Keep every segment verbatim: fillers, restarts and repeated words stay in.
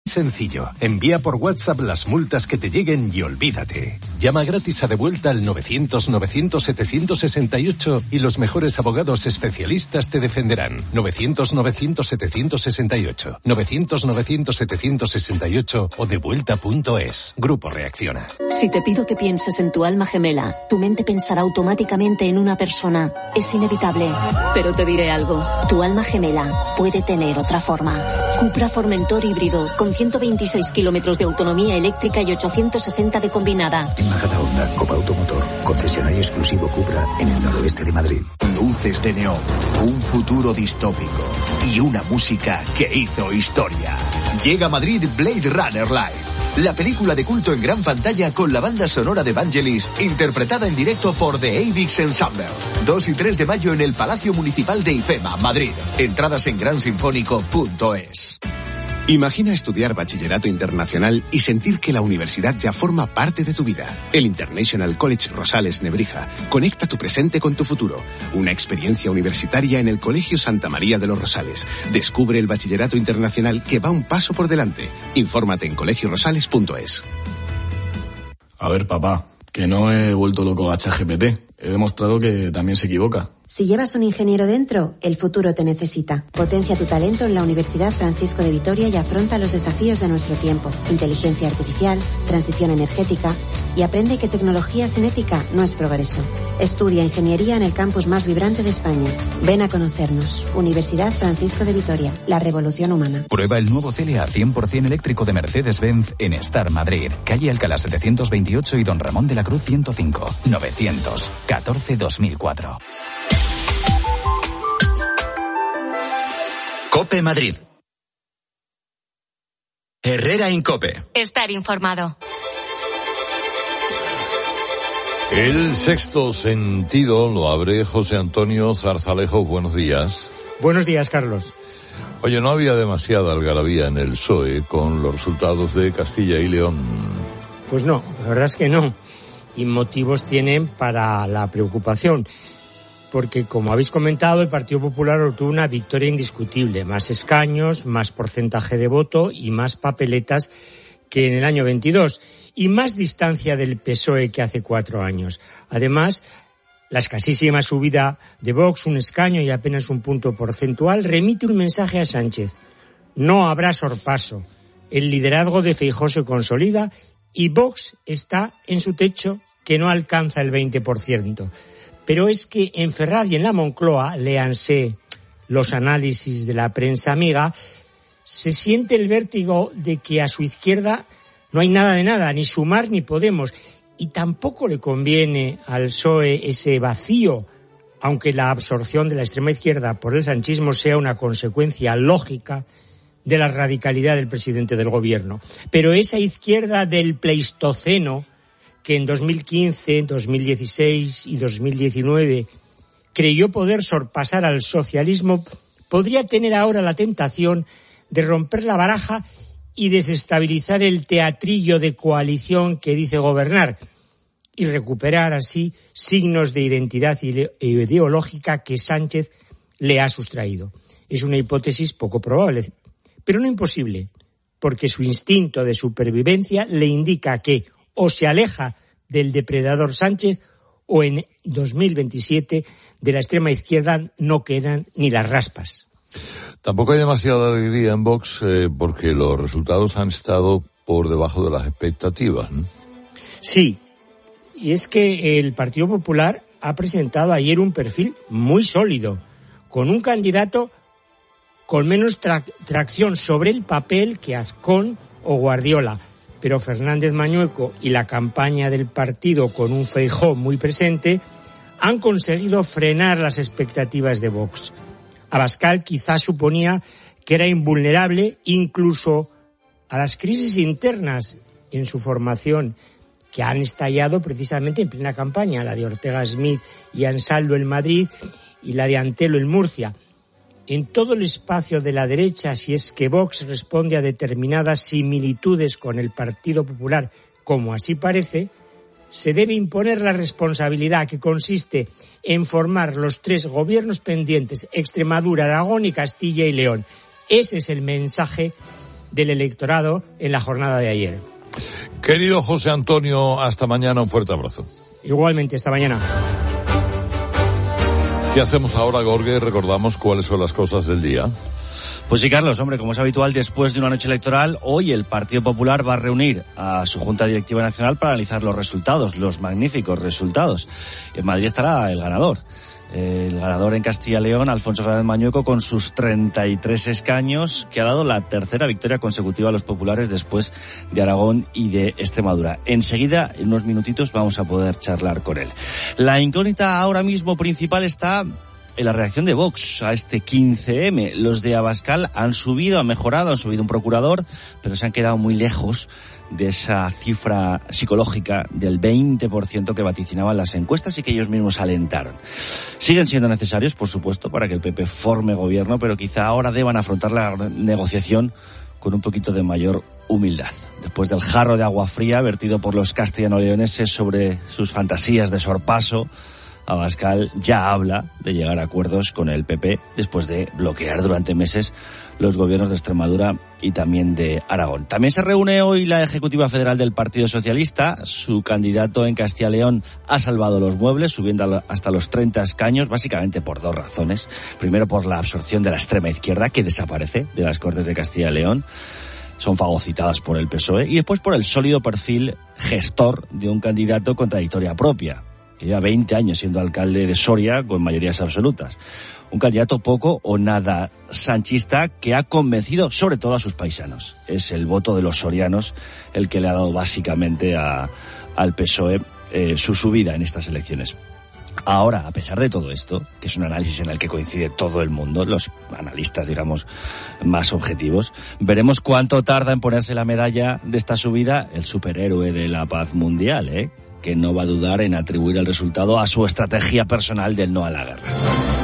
Sencillo, envía por WhatsApp las multas que te lleguen y olvídate. Llama gratis a Devuelta al novecientos novecientos setecientos sesenta y ocho y los mejores abogados especialistas te defenderán. novecientos novecientos setecientos sesenta y ocho, novecientos novecientos setecientos sesenta y ocho o devuelta punto es. Grupo Reacciona. Si te pido que pienses en tu alma gemela, tu mente pensará automáticamente en una persona. Es inevitable. Pero te diré algo. Tu alma gemela puede tener otra forma. Cupra Formentor híbrido con ciento veintiséis kilómetros de autonomía eléctrica y ochocientos sesenta de combinada. En Majadahonda, Copa Automotor, concesionario exclusivo Cupra en el noroeste de Madrid. Luces de neón, un futuro distópico y una música que hizo historia. Llega a Madrid Blade Runner Live, la película de culto en gran pantalla con la banda sonora de Vangelis, interpretada en directo por The Avix Ensemble. dos y tres de mayo en el Palacio Municipal de IFEMA, Madrid. Entradas en gran sinfónico punto es. Imagina estudiar bachillerato internacional y sentir que la universidad ya forma parte de tu vida. El International College Rosales Nebrija conecta tu presente con tu futuro. Una experiencia universitaria en el Colegio Santa María de los Rosales. Descubre el bachillerato internacional que va un paso por delante. Infórmate en colegio rosales punto es. A ver, papá, que no he vuelto loco a ChatGPT. He demostrado que también se equivoca. Si llevas un ingeniero dentro, el futuro te necesita. Potencia tu talento en la Universidad Francisco de Vitoria y afronta los desafíos de nuestro tiempo. Inteligencia artificial, transición energética y aprende que tecnología sin ética no es progreso. Estudia ingeniería en el campus más vibrante de España. Ven a conocernos. Universidad Francisco de Vitoria, la revolución humana. Prueba el nuevo C L A cien por ciento eléctrico de Mercedes-Benz en Star Madrid. Calle Alcalá setecientos veintiocho y Don Ramón de la Cruz ciento cinco. novecientos catorce dos mil cuatro. COPE Madrid. Herrera Incope. Estar informado. El sexto sentido lo abre José Antonio Zarzalejo. Buenos días. Buenos días, Carlos. Oye, no había demasiada algarabía en el P S O E con los resultados de Castilla y León. Pues no, la verdad es que no. Y motivos tienen para la preocupación. Porque, como habéis comentado, el Partido Popular obtuvo una victoria indiscutible. Más escaños, más porcentaje de voto y más papeletas que en el año veintidós. Y más distancia del P S O E que hace cuatro años. Además, la escasísima subida de Vox, un escaño y apenas un punto porcentual, remite un mensaje a Sánchez. No habrá sorpaso. El liderazgo de Feijóo se consolida y Vox está en su techo, que no alcanza el veinte por ciento. Pero es que en Ferraz y en la Moncloa, léanse los análisis de la prensa amiga, se siente el vértigo de que a su izquierda no hay nada de nada, ni Sumar ni Podemos, y tampoco le conviene al P S O E ese vacío, aunque la absorción de la extrema izquierda por el sanchismo sea una consecuencia lógica de la radicalidad del presidente del gobierno. Pero esa izquierda del Pleistoceno, que en dos mil quince, dos mil dieciséis y dos mil diecinueve creyó poder sorpasar al socialismo, podría tener ahora la tentación de romper la baraja y desestabilizar el teatrillo de coalición que dice gobernar y recuperar así signos de identidad ideológica que Sánchez le ha sustraído. Es una hipótesis poco probable, pero no imposible, porque su instinto de supervivencia le indica que o se aleja del depredador Sánchez o en dos mil veintisiete de la extrema izquierda no quedan ni las raspas. Tampoco hay demasiada alegría en Vox eh, porque los resultados han estado por debajo de las expectativas, ¿no? Sí, y es que el Partido Popular ha presentado ayer un perfil muy sólido, con un candidato con menos tra- tracción sobre el papel que Azcón o Guardiola. Pero Fernández Mañueco y la campaña del partido con un Feijóo muy presente han conseguido frenar las expectativas de Vox. Abascal quizás suponía que era invulnerable incluso a las crisis internas en su formación, que han estallado precisamente en plena campaña, la de Ortega Smith y Ansaldo en Madrid y la de Antelo en Murcia. En todo el espacio de la derecha, si es que Vox responde a determinadas similitudes con el Partido Popular, como así parece, se debe imponer la responsabilidad que consiste en formar los tres gobiernos pendientes, Extremadura, Aragón y Castilla y León. Ese es el mensaje del electorado en la jornada de ayer. Querido José Antonio, hasta mañana, un fuerte abrazo. Igualmente, hasta mañana. ¿Qué hacemos ahora, Gorge? Recordamos cuáles son las cosas del día. Pues sí, Carlos, hombre, como es habitual, después de una noche electoral, hoy el Partido Popular va a reunir a su Junta Directiva Nacional para analizar los resultados, los magníficos resultados. En Madrid estará el ganador. El ganador en Castilla y León, Alfonso Fernández Mañueco, con sus treinta y tres escaños, que ha dado la tercera victoria consecutiva a los populares después de Aragón y de Extremadura. Enseguida, en unos minutitos, vamos a poder charlar con él. La incógnita ahora mismo principal está en la reacción de Vox a este quince eme. Los de Abascal han subido, han mejorado, han subido un procurador, pero se han quedado muy lejos de esa cifra psicológica del veinte por ciento que vaticinaban las encuestas y que ellos mismos alentaron. Siguen siendo necesarios, por supuesto, para que el P P forme gobierno, pero quizá ahora deban afrontar la negociación con un poquito de mayor humildad. Después del jarro de agua fría vertido por los castellano-leoneses sobre sus fantasías de sorpaso, Abascal ya habla de llegar a acuerdos con el P P después de bloquear durante meses los gobiernos de Extremadura y también de Aragón. También se reúne hoy la Ejecutiva Federal del Partido Socialista. Su candidato en Castilla y León ha salvado los muebles, subiendo hasta los treinta escaños, básicamente por dos razones. Primero, por la absorción de la extrema izquierda, que desaparece de las Cortes de Castilla y León. Son fagocitadas por el P S O E. Y después por el sólido perfil gestor de un candidato con trayectoria propia, que lleva veinte años siendo alcalde de Soria con mayorías absolutas. Un candidato poco o nada sanchista que ha convencido sobre todo a sus paisanos. Es el voto de los sorianos el que le ha dado básicamente a, al P S O E eh, su subida en estas elecciones. Ahora, a pesar de todo esto, que es un análisis en el que coincide todo el mundo, los analistas, digamos, más objetivos, veremos cuánto tarda en ponerse la medalla de esta subida el superhéroe de la paz mundial, ¿eh? que no va a dudar en atribuir el resultado a su estrategia personal del no a la guerra.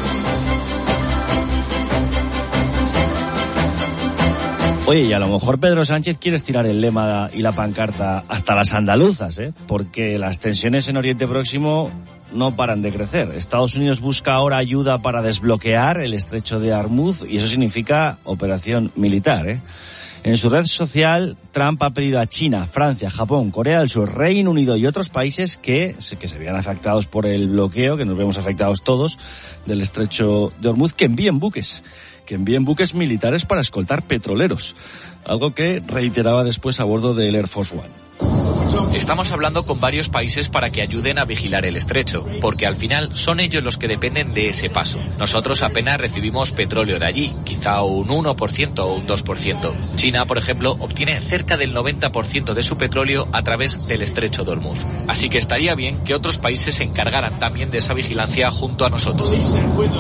Oye, y a lo mejor Pedro Sánchez quiere estirar el lema y la pancarta hasta las andaluzas, ¿eh? Porque las tensiones en Oriente Próximo no paran de crecer. Estados Unidos busca ahora ayuda para desbloquear el estrecho de Hormuz y eso significa operación militar, ¿eh? En su red social, Trump ha pedido a China, Francia, Japón, Corea del Sur, Reino Unido y otros países que, que se vean afectados por el bloqueo, que nos vemos afectados todos, del estrecho de Hormuz, que envíen buques, que envíen buques militares para escoltar petroleros, algo que reiteraba después a bordo del Air Force One. Estamos hablando con varios países para que ayuden a vigilar el estrecho, porque al final son ellos los que dependen de ese paso. Nosotros apenas recibimos petróleo de allí, quizá un uno por ciento o un dos por ciento. China, por ejemplo, obtiene cerca del noventa por ciento de su petróleo a través del estrecho de Hormuz. Así que estaría bien que otros países se encargaran también de esa vigilancia junto a nosotros.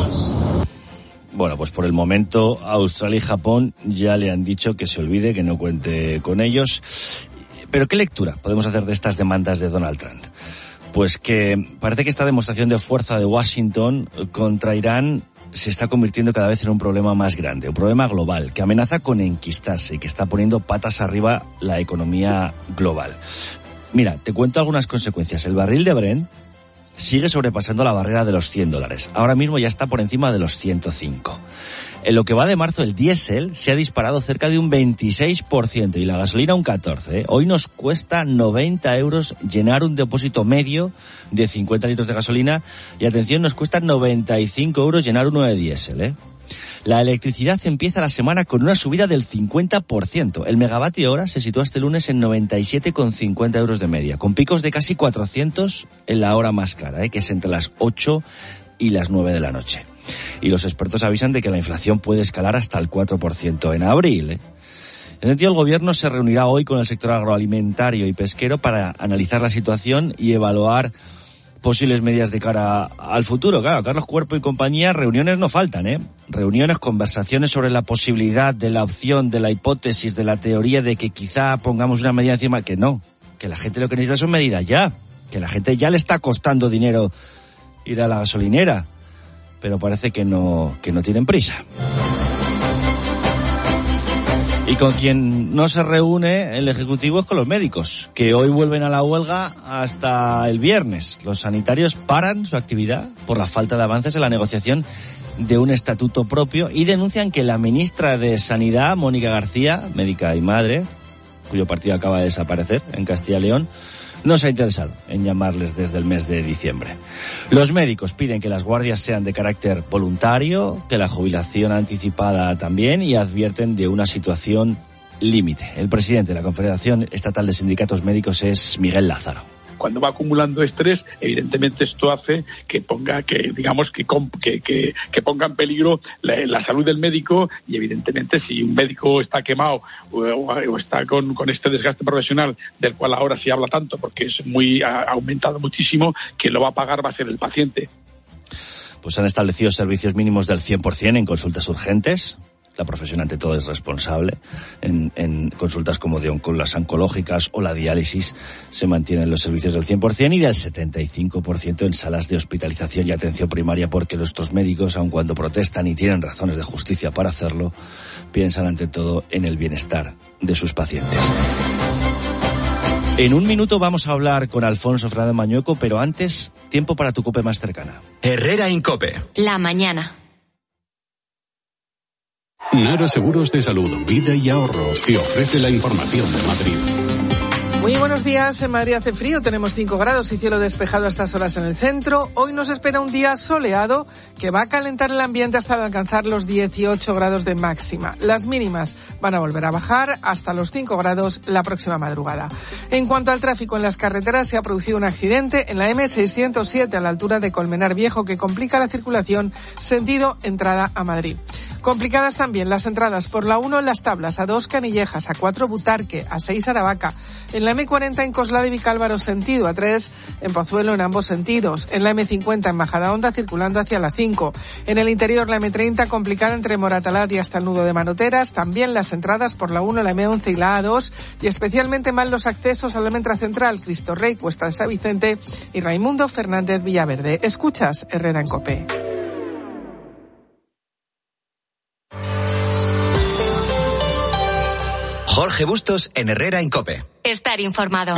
Bueno, pues por el momento Australia y Japón ya le han dicho que se olvide, que no cuente con ellos. Pero ¿qué lectura podemos hacer de estas demandas de Donald Trump? Pues que parece que esta demostración de fuerza de Washington contra Irán se está convirtiendo cada vez en un problema más grande, un problema global, que amenaza con enquistarse y que está poniendo patas arriba la economía global. Mira, te cuento algunas consecuencias. El barril de Brent sigue sobrepasando la barrera de los cien dólares. Ahora mismo ya está por encima de los ciento cinco. En lo que va de marzo, el diésel se ha disparado cerca de un veintiséis por ciento y la gasolina un catorce por ciento. Hoy nos cuesta noventa euros llenar un depósito medio de cincuenta litros de gasolina y, atención, nos cuesta noventa y cinco euros llenar uno de diésel, ¿eh? La electricidad empieza la semana con una subida del cincuenta por ciento. El megavatio hora se sitúa este lunes en noventa y siete con cincuenta euros de media, con picos de casi cuatrocientos en la hora más cara, ¿eh? que es entre las ocho y las nueve de la noche. Y los expertos avisan de que la inflación puede escalar hasta el cuatro por ciento en abril, ¿eh? En ese sentido, el gobierno se reunirá hoy con el sector agroalimentario y pesquero para analizar la situación y evaluar posibles medidas de cara al futuro. Claro, Carlos Cuerpo y compañía, reuniones no faltan, ¿eh? Reuniones, conversaciones sobre la posibilidad de la opción, de la hipótesis, de la teoría de que quizá pongamos una medida encima, que no, que la gente lo que necesita son medidas ya, que la gente ya le está costando dinero ir a la gasolinera, pero parece que no, que no tienen prisa. Y con quien no se reúne el Ejecutivo es con los médicos, que hoy vuelven a la huelga hasta el viernes. Los sanitarios paran su actividad por la falta de avances en la negociación de un estatuto propio y denuncian que la ministra de Sanidad, Mónica García, médica y madre, cuyo partido acaba de desaparecer en Castilla y León, no se ha interesado en llamarles desde el mes de diciembre. Los médicos piden que las guardias sean de carácter voluntario, que la jubilación anticipada también, y advierten de una situación límite. El presidente de la Confederación Estatal de Sindicatos Médicos es Miguel Lázaro. Cuando va acumulando estrés, evidentemente esto hace que ponga, que digamos que que, que, que ponga en peligro la, la salud del médico, y evidentemente si un médico está quemado o, o está con, con este desgaste profesional del cual ahora se habla tanto porque es muy ha aumentado muchísimo, quien lo va a pagar va a ser el paciente. Pues han establecido servicios mínimos del cien por ciento en consultas urgentes. La profesión ante todo es responsable. En, en consultas como de onco, las oncológicas o la diálisis se mantienen los servicios del cien por ciento y del setenta y cinco por ciento en salas de hospitalización y atención primaria, porque nuestros médicos, aun cuando protestan y tienen razones de justicia para hacerlo, piensan ante todo en el bienestar de sus pacientes. En un minuto vamos a hablar con Alfonso Fernández Mañueco, pero antes, tiempo para tu COPE más cercana. Herrera Incope. La mañana. Nara Seguros de Salud, Vida y Ahorro te ofrece la información de Madrid. Muy buenos días. En Madrid hace frío, tenemos cinco grados y cielo despejado a estas horas en el centro. Hoy nos espera un día soleado que va a calentar el ambiente hasta alcanzar los dieciocho grados de máxima. Las mínimas van a volver a bajar hasta los cinco grados la próxima madrugada. En cuanto al tráfico en las carreteras, se ha producido un accidente en la eme seiscientos siete a la altura de Colmenar Viejo que complica la circulación sentido entrada a Madrid. Complicadas también las entradas por la uno en Las Tablas, a dos Canillejas, a cuatro Butarque, a seis Aravaca, en la eme cuarenta en Coslada y Vicálvaro sentido, a tres en Pozuelo en ambos sentidos, en la eme cincuenta en Majadahonda circulando hacia la cinco, en el interior la eme treinta complicada entre Moratalaz y hasta el nudo de Manoteras, también las entradas por la uno, la eme once y la a dos, y especialmente mal los accesos a la Almendra Central, Cristo Rey, Cuesta de San Vicente y Raimundo Fernández Villaverde. Escuchas Herrera en COPE. Jorge Bustos en Herrera en COPE. Estar informado.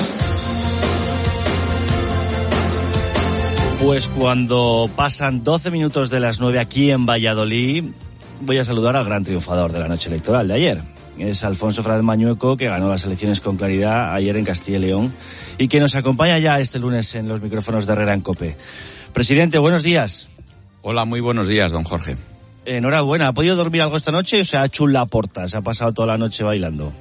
Pues cuando pasan doce minutos de las nueve aquí en Valladolid, voy a saludar al gran triunfador de la noche electoral de ayer. Es Alfonso Fernández Mañueco, que ganó las elecciones con claridad ayer en Castilla y León y que nos acompaña ya este lunes en los micrófonos de Herrera en COPE. Presidente, buenos días. Hola, muy buenos días, don Jorge. Enhorabuena. ¿Ha podido dormir algo esta noche o se ha hecho un Laporta? ¿Se ha pasado toda la noche bailando?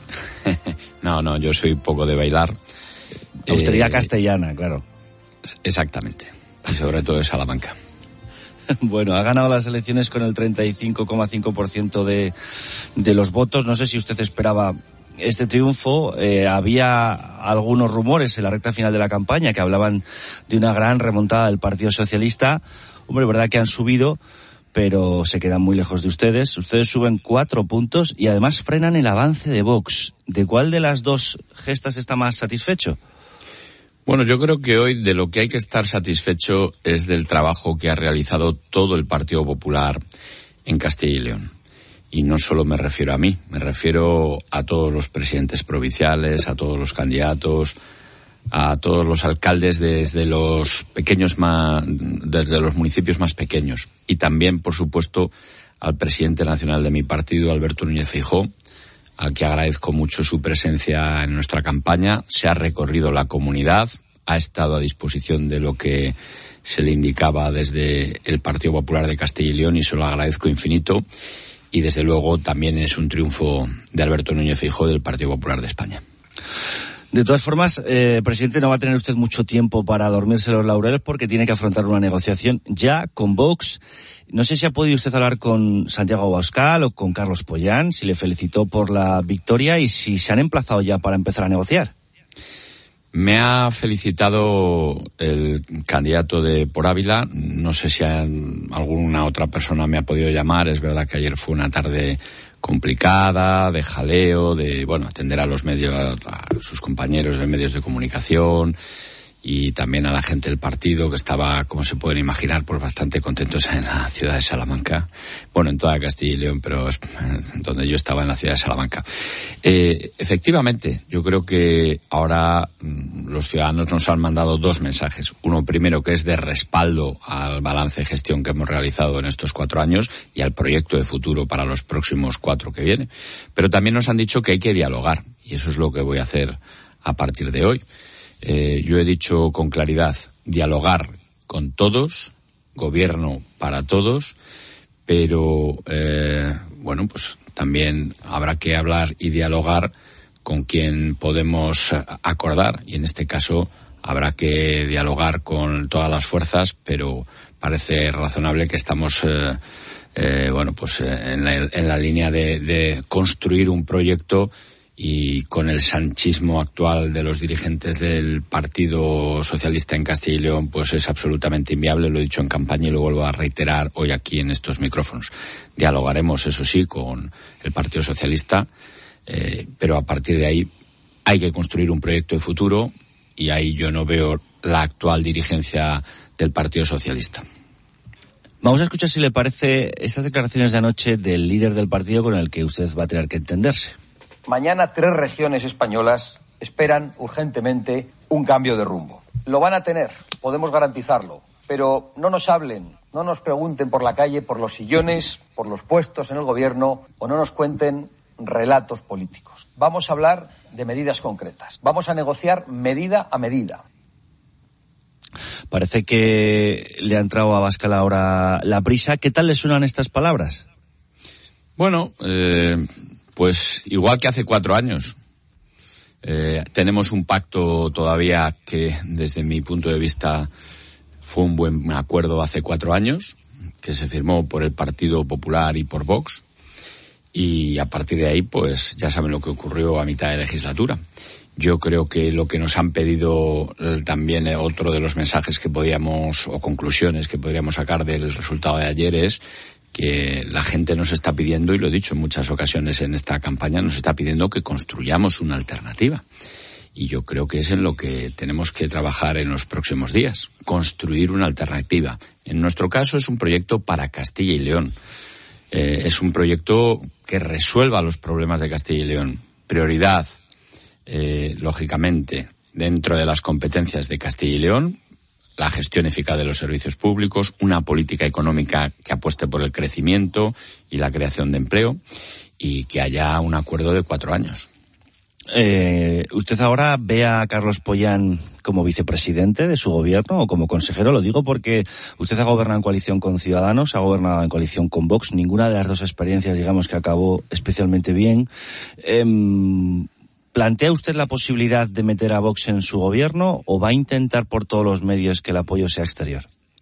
No, no, yo soy poco de bailar. Austeridad eh, castellana, claro. Exactamente. Y sobre todo de Salamanca. Bueno, ha ganado las elecciones con el treinta y cinco coma cinco por ciento de, de los votos. No sé si usted esperaba este triunfo. Eh, había algunos rumores en la recta final de la campaña que hablaban de una gran remontada del Partido Socialista. Hombre, verdad que han subido, pero se quedan muy lejos de ustedes. Ustedes suben cuatro puntos y además frenan el avance de Vox. ¿De cuál de las dos gestas está más satisfecho? Bueno, yo creo que hoy de lo que hay que estar satisfecho es del trabajo que ha realizado todo el Partido Popular en Castilla y León. Y no solo me refiero a mí, me refiero a todos los presidentes provinciales, a todos los candidatos, a todos los alcaldes desde los pequeños más, desde los municipios más pequeños, y también, por supuesto, al presidente nacional de mi partido, Alberto Núñez Feijóo, al que agradezco mucho su presencia en nuestra campaña. Se ha recorrido la comunidad, ha estado a disposición de lo que se le indicaba desde el Partido Popular de Castilla y León, y se lo agradezco infinito. Y desde luego también es un triunfo de Alberto Núñez Feijóo del Partido Popular de España. De todas formas, eh, presidente, no va a tener usted mucho tiempo para dormirse los laureles porque tiene que afrontar una negociación ya con Vox. No sé si ha podido usted hablar con Santiago Abascal o con Carlos Pollán, si le felicitó por la victoria y si se han emplazado ya para empezar a negociar. Me ha felicitado el candidato de Por Ávila. No sé si han, alguna otra persona me ha podido llamar. Es verdad que ayer fue una tarde complicada, de jaleo, de, bueno, atender a los medios, a, a sus compañeros de medios de comunicación y también a la gente del partido, que estaba, como se pueden imaginar, pues bastante contentos en la ciudad de Salamanca. Bueno, en toda Castilla y León, pero donde yo estaba, en la ciudad de Salamanca. Eh, efectivamente, yo creo que ahora mmm, los ciudadanos nos han mandado dos mensajes. Uno primero, que es de respaldo al balance de gestión que hemos realizado en estos cuatro años y al proyecto de futuro para los próximos cuatro que vienen. Pero también nos han dicho que hay que dialogar, y eso es lo que voy a hacer a partir de hoy. Eh, yo he dicho con claridad, dialogar con todos, gobierno para todos, pero eh, bueno, pues también habrá que hablar y dialogar con quien podemos acordar, y en este caso habrá que dialogar con todas las fuerzas, pero parece razonable que estamos eh, eh, bueno, pues en la, en la línea de, de construir un proyecto. Y con el sanchismo actual de los dirigentes del Partido Socialista en Castilla y León, pues es absolutamente inviable. Lo he dicho en campaña y lo vuelvo a reiterar hoy aquí en estos micrófonos. Dialogaremos, eso sí, con el Partido Socialista, eh, pero a partir de ahí hay que construir un proyecto de futuro, y ahí yo no veo la actual dirigencia del Partido Socialista. Vamos a escuchar, si le parece, estas declaraciones de anoche del líder del partido con el que usted va a tener que entenderse. Mañana tres regiones españolas esperan urgentemente un cambio de rumbo. Lo van a tener, podemos garantizarlo, pero no nos hablen, no nos pregunten por la calle, por los sillones, por los puestos en el gobierno, o no nos cuenten relatos políticos. Vamos a hablar de medidas concretas. Vamos a negociar medida a medida. Parece que le ha entrado a Abascal ahora la prisa. ¿Qué tal le suenan estas palabras? Bueno, eh... pues igual que hace cuatro años. Eh, tenemos un pacto todavía que, desde mi punto de vista, fue un buen acuerdo hace cuatro años, que se firmó por el Partido Popular y por Vox. Y a partir de ahí, pues ya saben lo que ocurrió a mitad de legislatura. Yo creo que lo que nos han pedido eh, también, eh, otro de los mensajes que podíamos, o conclusiones que podríamos sacar del resultado de ayer, es que la gente nos está pidiendo, y lo he dicho en muchas ocasiones en esta campaña, nos está pidiendo que construyamos una alternativa. Y yo creo que es en lo que tenemos que trabajar en los próximos días, construir una alternativa. En nuestro caso es un proyecto para Castilla y León. Eh, es un proyecto que resuelva los problemas de Castilla y León. Prioridad, eh, lógicamente, dentro de las competencias de Castilla y León, la gestión eficaz de los servicios públicos, una política económica que apueste por el crecimiento y la creación de empleo, y que haya un acuerdo de cuatro años. Eh, ¿Usted ahora ve a Carlos Pollán como vicepresidente de su gobierno o como consejero? Lo digo porque usted ha gobernado en coalición con Ciudadanos, ha gobernado en coalición con Vox. Ninguna de las dos experiencias, digamos, que acabó especialmente bien. Eh, ¿Plantea usted la posibilidad de meter a Vox en su gobierno, o va a intentar por todos los medios que el apoyo sea exterior?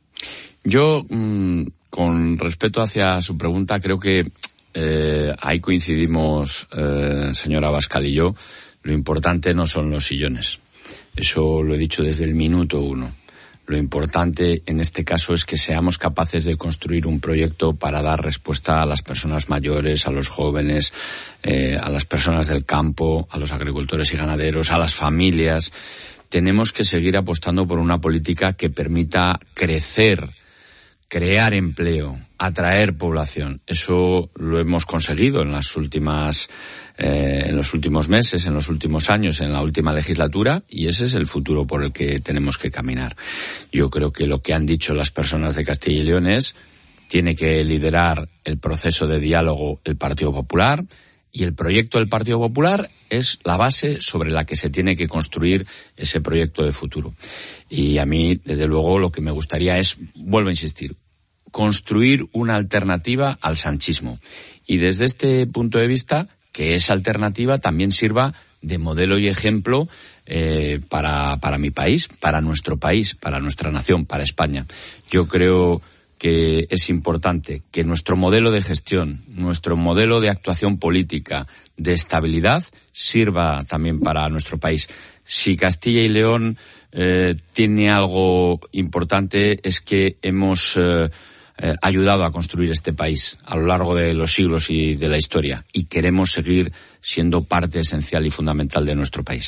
Yo, mmm, con respeto hacia su pregunta, creo que eh, ahí coincidimos, eh, señora Abascal y yo. Lo importante no son los sillones. Eso lo he dicho desde el minuto uno. Lo importante en este caso es que seamos capaces de construir un proyecto para dar respuesta a las personas mayores, a los jóvenes, eh, a las personas del campo, a los agricultores y ganaderos, a las familias. Tenemos que seguir apostando por una política que permita crecer, crear empleo, atraer población. Eso lo hemos conseguido en las últimas Eh, en los últimos meses, en los últimos años, en la última legislatura, y ese es el futuro por el que tenemos que caminar. Yo creo que lo que han dicho las personas de Castilla y León es: tiene que liderar el proceso de diálogo el Partido Popular, y el proyecto del Partido Popular es la base sobre la que se tiene que construir ese proyecto de futuro. Y a mí, desde luego, lo que me gustaría es, vuelvo a insistir, construir una alternativa al sanchismo. Y desde este punto de vista, que esa alternativa también sirva de modelo y ejemplo eh, para, para mi país, para nuestro país, para nuestra nación, para España. Yo creo que es importante que nuestro modelo de gestión, nuestro modelo de actuación política, de estabilidad, sirva también para nuestro país. Si Castilla y León eh, tiene algo importante, es que hemos Eh, Eh, ayudado a construir este país a lo largo de los siglos y de la historia, y queremos seguir siendo parte esencial y fundamental de nuestro país.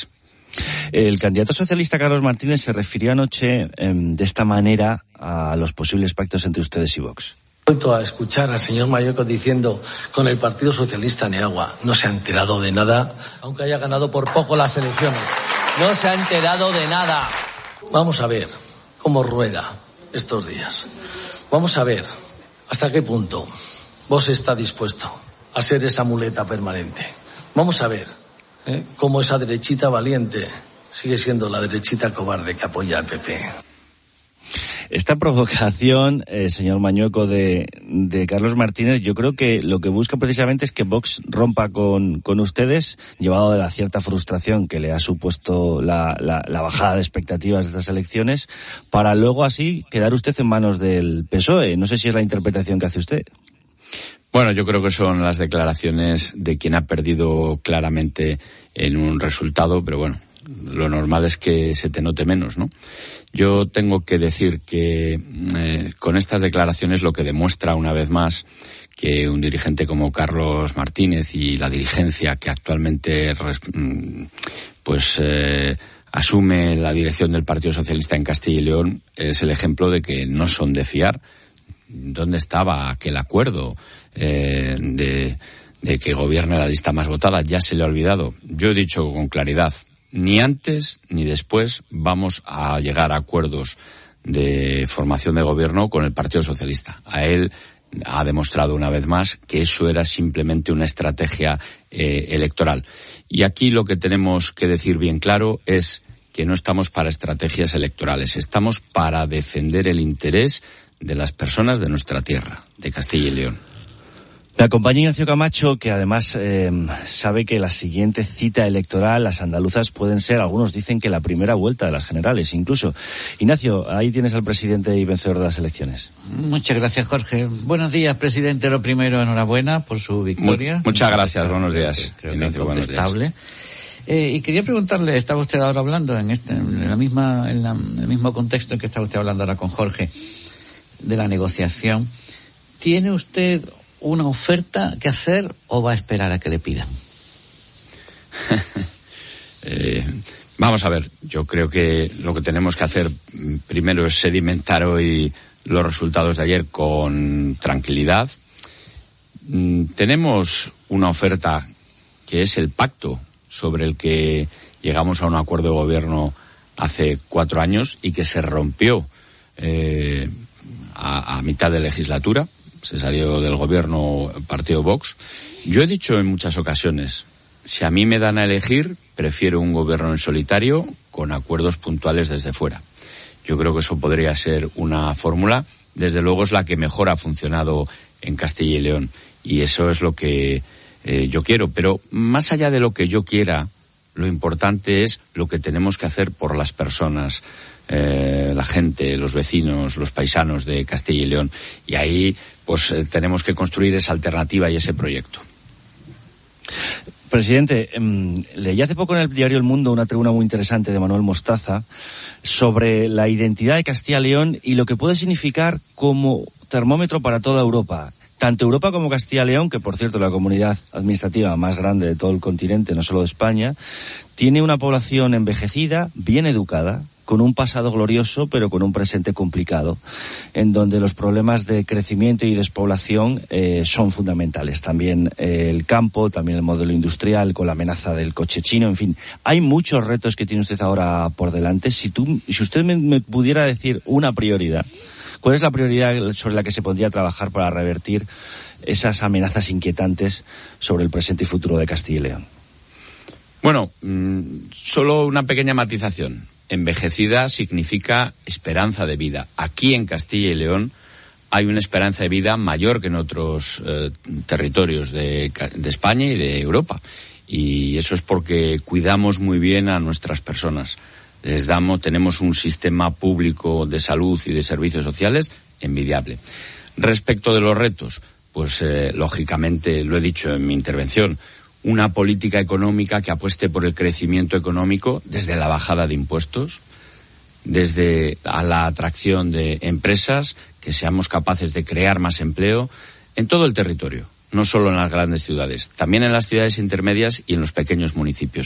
El candidato socialista Carlos Martínez se refirió anoche eh, de esta manera a los posibles pactos entre ustedes y Vox. Vuelto a escuchar al señor Mañueco diciendo con el Partido Socialista ni agua. No se ha enterado de nada, aunque haya ganado por poco las elecciones. No se ha enterado de nada. Vamos a ver cómo rueda estos días. Vamos a ver hasta qué punto Vox está dispuesto a ser esa muleta permanente. Vamos a ver ¿eh? cómo esa derechita valiente sigue siendo la derechita cobarde que apoya al P P. Esta provocación, eh, señor Mañueco, de, de Carlos Martínez, yo creo que lo que busca precisamente es que Vox rompa con, con ustedes, llevado de la cierta frustración que le ha supuesto la, la, la bajada de expectativas de estas elecciones, para luego así quedar usted en manos del P S O E. No sé si es la interpretación que hace usted. Bueno, yo creo que son las declaraciones de quien ha perdido claramente en un resultado, pero bueno, lo normal es que se te note menos, ¿no? Yo tengo que decir que eh, con estas declaraciones lo que demuestra una vez más que un dirigente como Carlos Martínez y la dirigencia que actualmente pues eh, asume la dirección del Partido Socialista en Castilla y León es el ejemplo de que no son de fiar. ¿Dónde estaba aquel acuerdo eh, de, de que gobierne la lista más votada? Ya se le ha olvidado. Yo he dicho con claridad, ni antes ni después vamos a llegar a acuerdos de formación de gobierno con el Partido Socialista. A él ha demostrado una vez más que eso era simplemente una estrategia eh, electoral. Y aquí lo que tenemos que decir bien claro es que no estamos para estrategias electorales, estamos para defender el interés de las personas de nuestra tierra, de Castilla y León. Me acompaña Ignacio Camacho, que además eh, sabe que la siguiente cita electoral, las andaluzas, pueden ser, algunos dicen que la primera vuelta de las generales, incluso. Ignacio, ahí tienes al presidente y vencedor de las elecciones. Muchas gracias, Jorge. Buenos días, presidente. Lo primero, enhorabuena por su victoria. Muchas gracias, buenos días. Creo que Ignacio, incontestable. Eh, y quería preguntarle, estaba usted ahora hablando en este, en la misma, en, la, en el mismo contexto en que estaba usted hablando ahora con Jorge, de la negociación. ¿Tiene usted una oferta que hacer o va a esperar a que le pidan? eh, vamos a ver, yo creo que lo que tenemos que hacer primero es sedimentar hoy los resultados de ayer con tranquilidad. Mm, tenemos una oferta que es el pacto sobre el que llegamos a un acuerdo de gobierno hace cuatro años y que se rompió eh, a, a mitad de legislatura. Se salió del gobierno partido Vox. Yo he dicho en muchas ocasiones, si a mí me dan a elegir, prefiero un gobierno en solitario con acuerdos puntuales desde fuera. Yo creo que eso podría ser una fórmula. Desde luego es la que mejor ha funcionado en Castilla y León. Y eso es lo que eh, yo quiero. Pero más allá de lo que yo quiera, lo importante es lo que tenemos que hacer por las personas, eh, la gente, los vecinos, los paisanos de Castilla y León. Y ahí pues eh, tenemos que construir esa alternativa y ese proyecto. Presidente, eh, leí hace poco en el diario El Mundo una tribuna muy interesante de Manuel Mostaza sobre la identidad de Castilla y León y lo que puede significar como termómetro para toda Europa. Tanto Europa como Castilla y León, que por cierto es la comunidad administrativa más grande de todo el continente, no solo de España, tiene una población envejecida, bien educada, con un pasado glorioso, pero con un presente complicado, en donde los problemas de crecimiento y despoblación eh, son fundamentales. También eh, el campo, también el modelo industrial, con la amenaza del coche chino, en fin. Hay muchos retos que tiene usted ahora por delante. Si tú, si usted me, me pudiera decir una prioridad, ¿cuál es la prioridad sobre la que se podría trabajar para revertir esas amenazas inquietantes sobre el presente y futuro de Castilla y León? Bueno, mmm, solo una pequeña matización. Envejecida significa esperanza de vida. Aquí en Castilla y León hay una esperanza de vida mayor que en otros eh, territorios de, de España y de Europa. Y eso es porque cuidamos muy bien a nuestras personas. Les damos, tenemos un sistema público de salud y de servicios sociales envidiable. Respecto de los retos, pues eh, lógicamente, lo he dicho en mi intervención, una política económica que apueste por el crecimiento económico desde la bajada de impuestos, desde a la atracción de empresas, que seamos capaces de crear más empleo en todo el territorio, no solo en las grandes ciudades, también en las ciudades intermedias y en los pequeños municipios.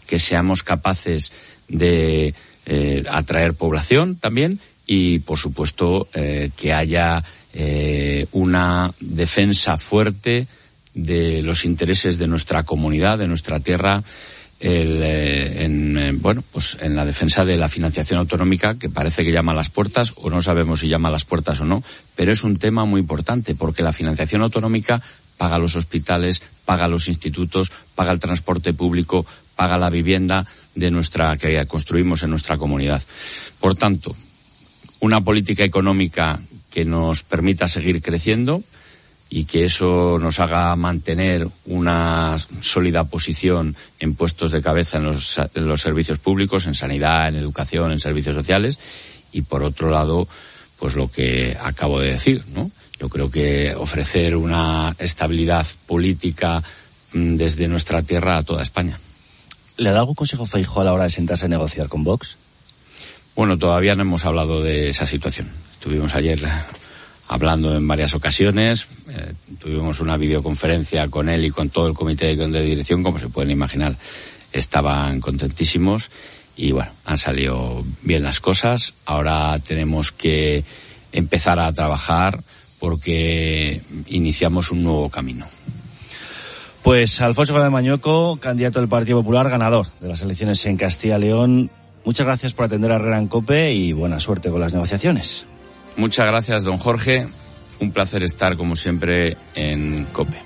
que seamos capaces de eh, atraer población también y, por supuesto, eh, que haya eh, una defensa fuerte de los intereses de nuestra comunidad, de nuestra tierra, el, eh, en, eh, bueno, pues en la defensa de la financiación autonómica, que parece que llama a las puertas, o no sabemos si llama a las puertas o no, pero es un tema muy importante, porque la financiación autonómica paga los hospitales, paga los institutos, paga el transporte público, paga la vivienda de nuestra que construimos en nuestra comunidad. Por tanto, una política económica que nos permita seguir creciendo y que eso nos haga mantener una sólida posición en puestos de cabeza en los, en los servicios públicos, en sanidad, en educación, en servicios sociales, y por otro lado, pues lo que acabo de decir, ¿no? Yo creo que ofrecer una estabilidad política mmm, desde nuestra tierra a toda España. ¿Le da algún consejo Feijóo a la hora de sentarse a negociar con Vox? Bueno, todavía no hemos hablado de esa situación. Estuvimos ayer hablando en varias ocasiones, eh, tuvimos una videoconferencia con él y con todo el comité de dirección, como se pueden imaginar, estaban contentísimos y bueno, han salido bien las cosas. Ahora tenemos que empezar a trabajar porque iniciamos un nuevo camino. Pues Alfonso Fernández Mañueco, candidato del Partido Popular, ganador de las elecciones en Castilla y León. Muchas gracias por atender a Herrera en COPE y buena suerte con las negociaciones. Muchas gracias, don Jorge. Un placer estar, como siempre, en COPE.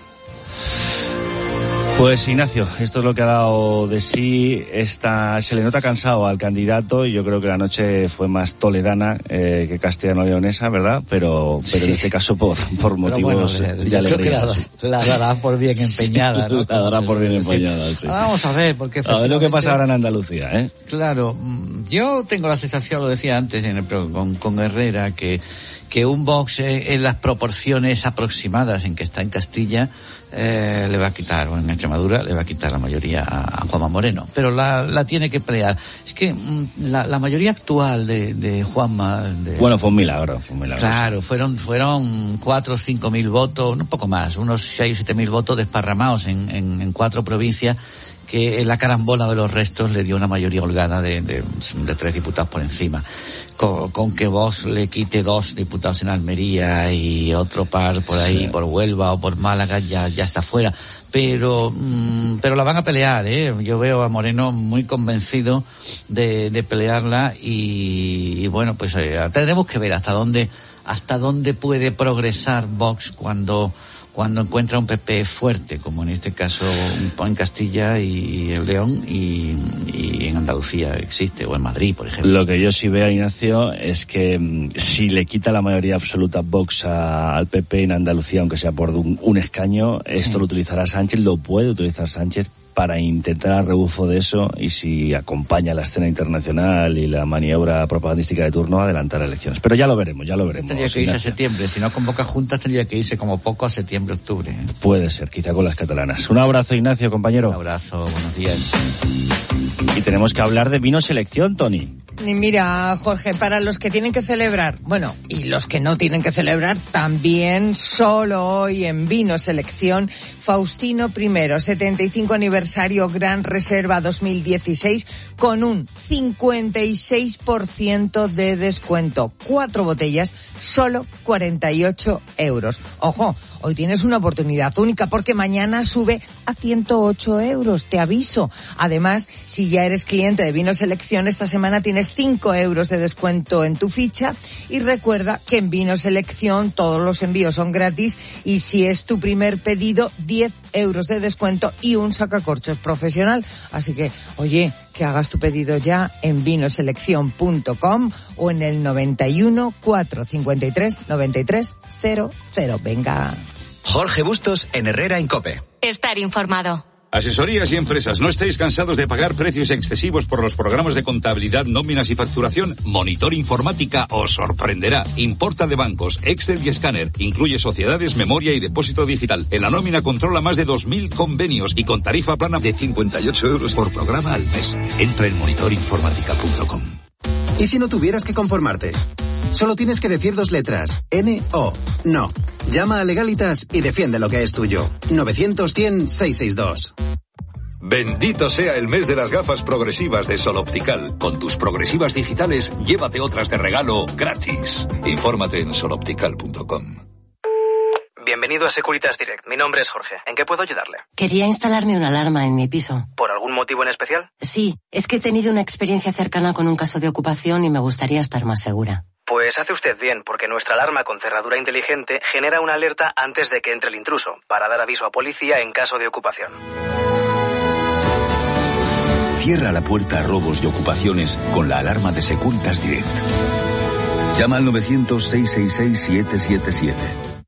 Pues Ignacio, esto es lo que ha dado de sí. Esta, se le nota cansado al candidato y yo creo que la noche fue más toledana eh, que castellano-leonesa, ¿verdad? Pero pero en este caso por por motivos bueno, de, de alegría. Creo que la, la dará por bien empeñada, ¿no? La dará por bien empeñada, sí. Ahora vamos a ver, porque a ver lo que pasa ahora en Andalucía, ¿eh? Claro, yo tengo la sensación, lo decía antes en el, con, con Herrera, que que un Vox eh, en las proporciones aproximadas en que está en Castilla eh, le va a quitar, o en Extremadura le va a quitar la mayoría a, a Juanma Moreno, pero la, la tiene que pelear. Es que mm, la, la mayoría actual de, de Juanma... De, bueno, fue un milagro, fue un milagro. Claro, fueron fueron cuatro o cinco mil votos, un poco más, unos seis o siete mil votos desparramados en, en, en cuatro provincias, que la carambola de los restos le dio una mayoría holgada de, de, de tres diputados por encima. Con, con que Vox le quite dos diputados en Almería y otro par por ahí, sí, por Huelva o por Málaga, ya ya está fuera. Pero mmm, pero la van a pelear, ¿eh? Yo veo a Moreno muy convencido de, de pelearla y, y bueno, pues eh, tendremos que ver hasta dónde hasta dónde puede progresar Vox cuando cuando encuentra un P P fuerte, como en este caso en Castilla y en León y, y en Andalucía existe, o en Madrid, por ejemplo. Lo que yo sí veo, Ignacio, es que mmm, si le quita la mayoría absoluta Vox a, al P P en Andalucía, aunque sea por un, un escaño, esto sí lo utilizará Sánchez, lo puede utilizar Sánchez para intentar a rebufo de eso, y si acompaña la escena internacional y la maniobra propagandística de turno, adelantar elecciones. Pero ya lo veremos, ya lo veremos. Tendría que irse a septiembre, si no convoca juntas tendría que irse como poco a septiembre, octubre. ¿eh? Puede ser, quizá con las catalanas. Un abrazo, Ignacio, compañero. Un abrazo, buenos días. Y tenemos que hablar de vino selección, Tony. Y mira, Jorge, para los que tienen que celebrar, bueno, y los que no tienen que celebrar también, solo hoy en Vino Selección, Faustino I, setenta y cinco aniversario Gran Reserva dos mil dieciséis, con un cincuenta y seis por ciento de descuento. Cuatro botellas, solo cuarenta y ocho euros. Ojo, hoy tienes una oportunidad única porque mañana sube a ciento ocho euros, te aviso. Además, si ya eres cliente de Vino Selección, esta semana tienes cinco euros de descuento en tu ficha, y recuerda que en Vino Selección todos los envíos son gratis, y si es tu primer pedido, diez euros de descuento y un sacacorchos profesional. Así que, oye, que hagas tu pedido ya en vinoselección punto com o en el noventa y uno, cuatrocientos cincuenta y tres, noventa y tres cero cero. Venga. Jorge Bustos en Herrera en COPE. Estar informado. Asesorías y empresas, ¿no estáis cansados de pagar precios excesivos por los programas de contabilidad, nóminas y facturación? Monitor Informática os sorprenderá. Importa de bancos, Excel y escáner. Incluye sociedades, memoria y depósito digital. En la nómina controla más de dos mil convenios y con tarifa plana de cincuenta y ocho euros por programa al mes. Entra en monitor informática punto com. ¿Y si no tuvieras que conformarte? Solo tienes que decir dos letras. N O. No. Llama a Legalitas y defiende lo que es tuyo. novecientos, cien, seiscientos sesenta y dos. Bendito sea el mes de las gafas progresivas de Sol Optical. Con tus progresivas digitales, llévate otras de regalo gratis. Infórmate en sol optical punto com. Bienvenido a Securitas Direct. Mi nombre es Jorge. ¿En qué puedo ayudarle? Quería instalarme una alarma en mi piso. ¿Por algún motivo en especial? Sí, es que he tenido una experiencia cercana con un caso de ocupación y me gustaría estar más segura. Pues hace usted bien, porque nuestra alarma con cerradura inteligente genera una alerta antes de que entre el intruso, para dar aviso a policía en caso de ocupación. Cierra la puerta a robos y ocupaciones con la alarma de Securitas Direct. Llama al novecientos, seiscientos sesenta y seis, setecientos setenta y siete.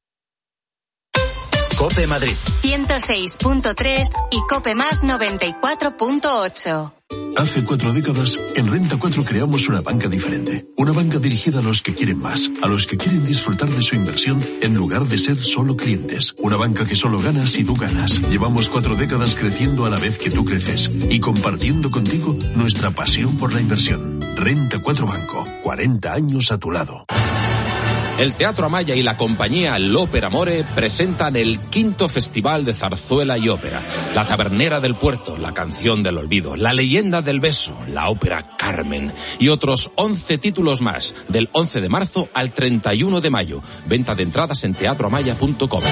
COPE Madrid. ciento seis punto tres y COPE Más noventa y cuatro punto ocho. Hace cuatro décadas, en Renta cuatro creamos una banca diferente. Una banca dirigida a los que quieren más, a los que quieren disfrutar de su inversión en lugar de ser solo clientes. Una banca que solo gana si tú ganas. Llevamos cuatro décadas creciendo a la vez que tú creces y compartiendo contigo nuestra pasión por la inversión. Renta cuatro Banco, cuarenta años a tu lado. El Teatro Amaya y la compañía L'Opera Amore presentan el quinto Festival de Zarzuela y Ópera. La Tabernera del Puerto, La Canción del Olvido, La Leyenda del Beso, la ópera Carmen y otros once títulos más, del once de marzo al treinta y uno de mayo. Venta de entradas en teatro amaya punto com.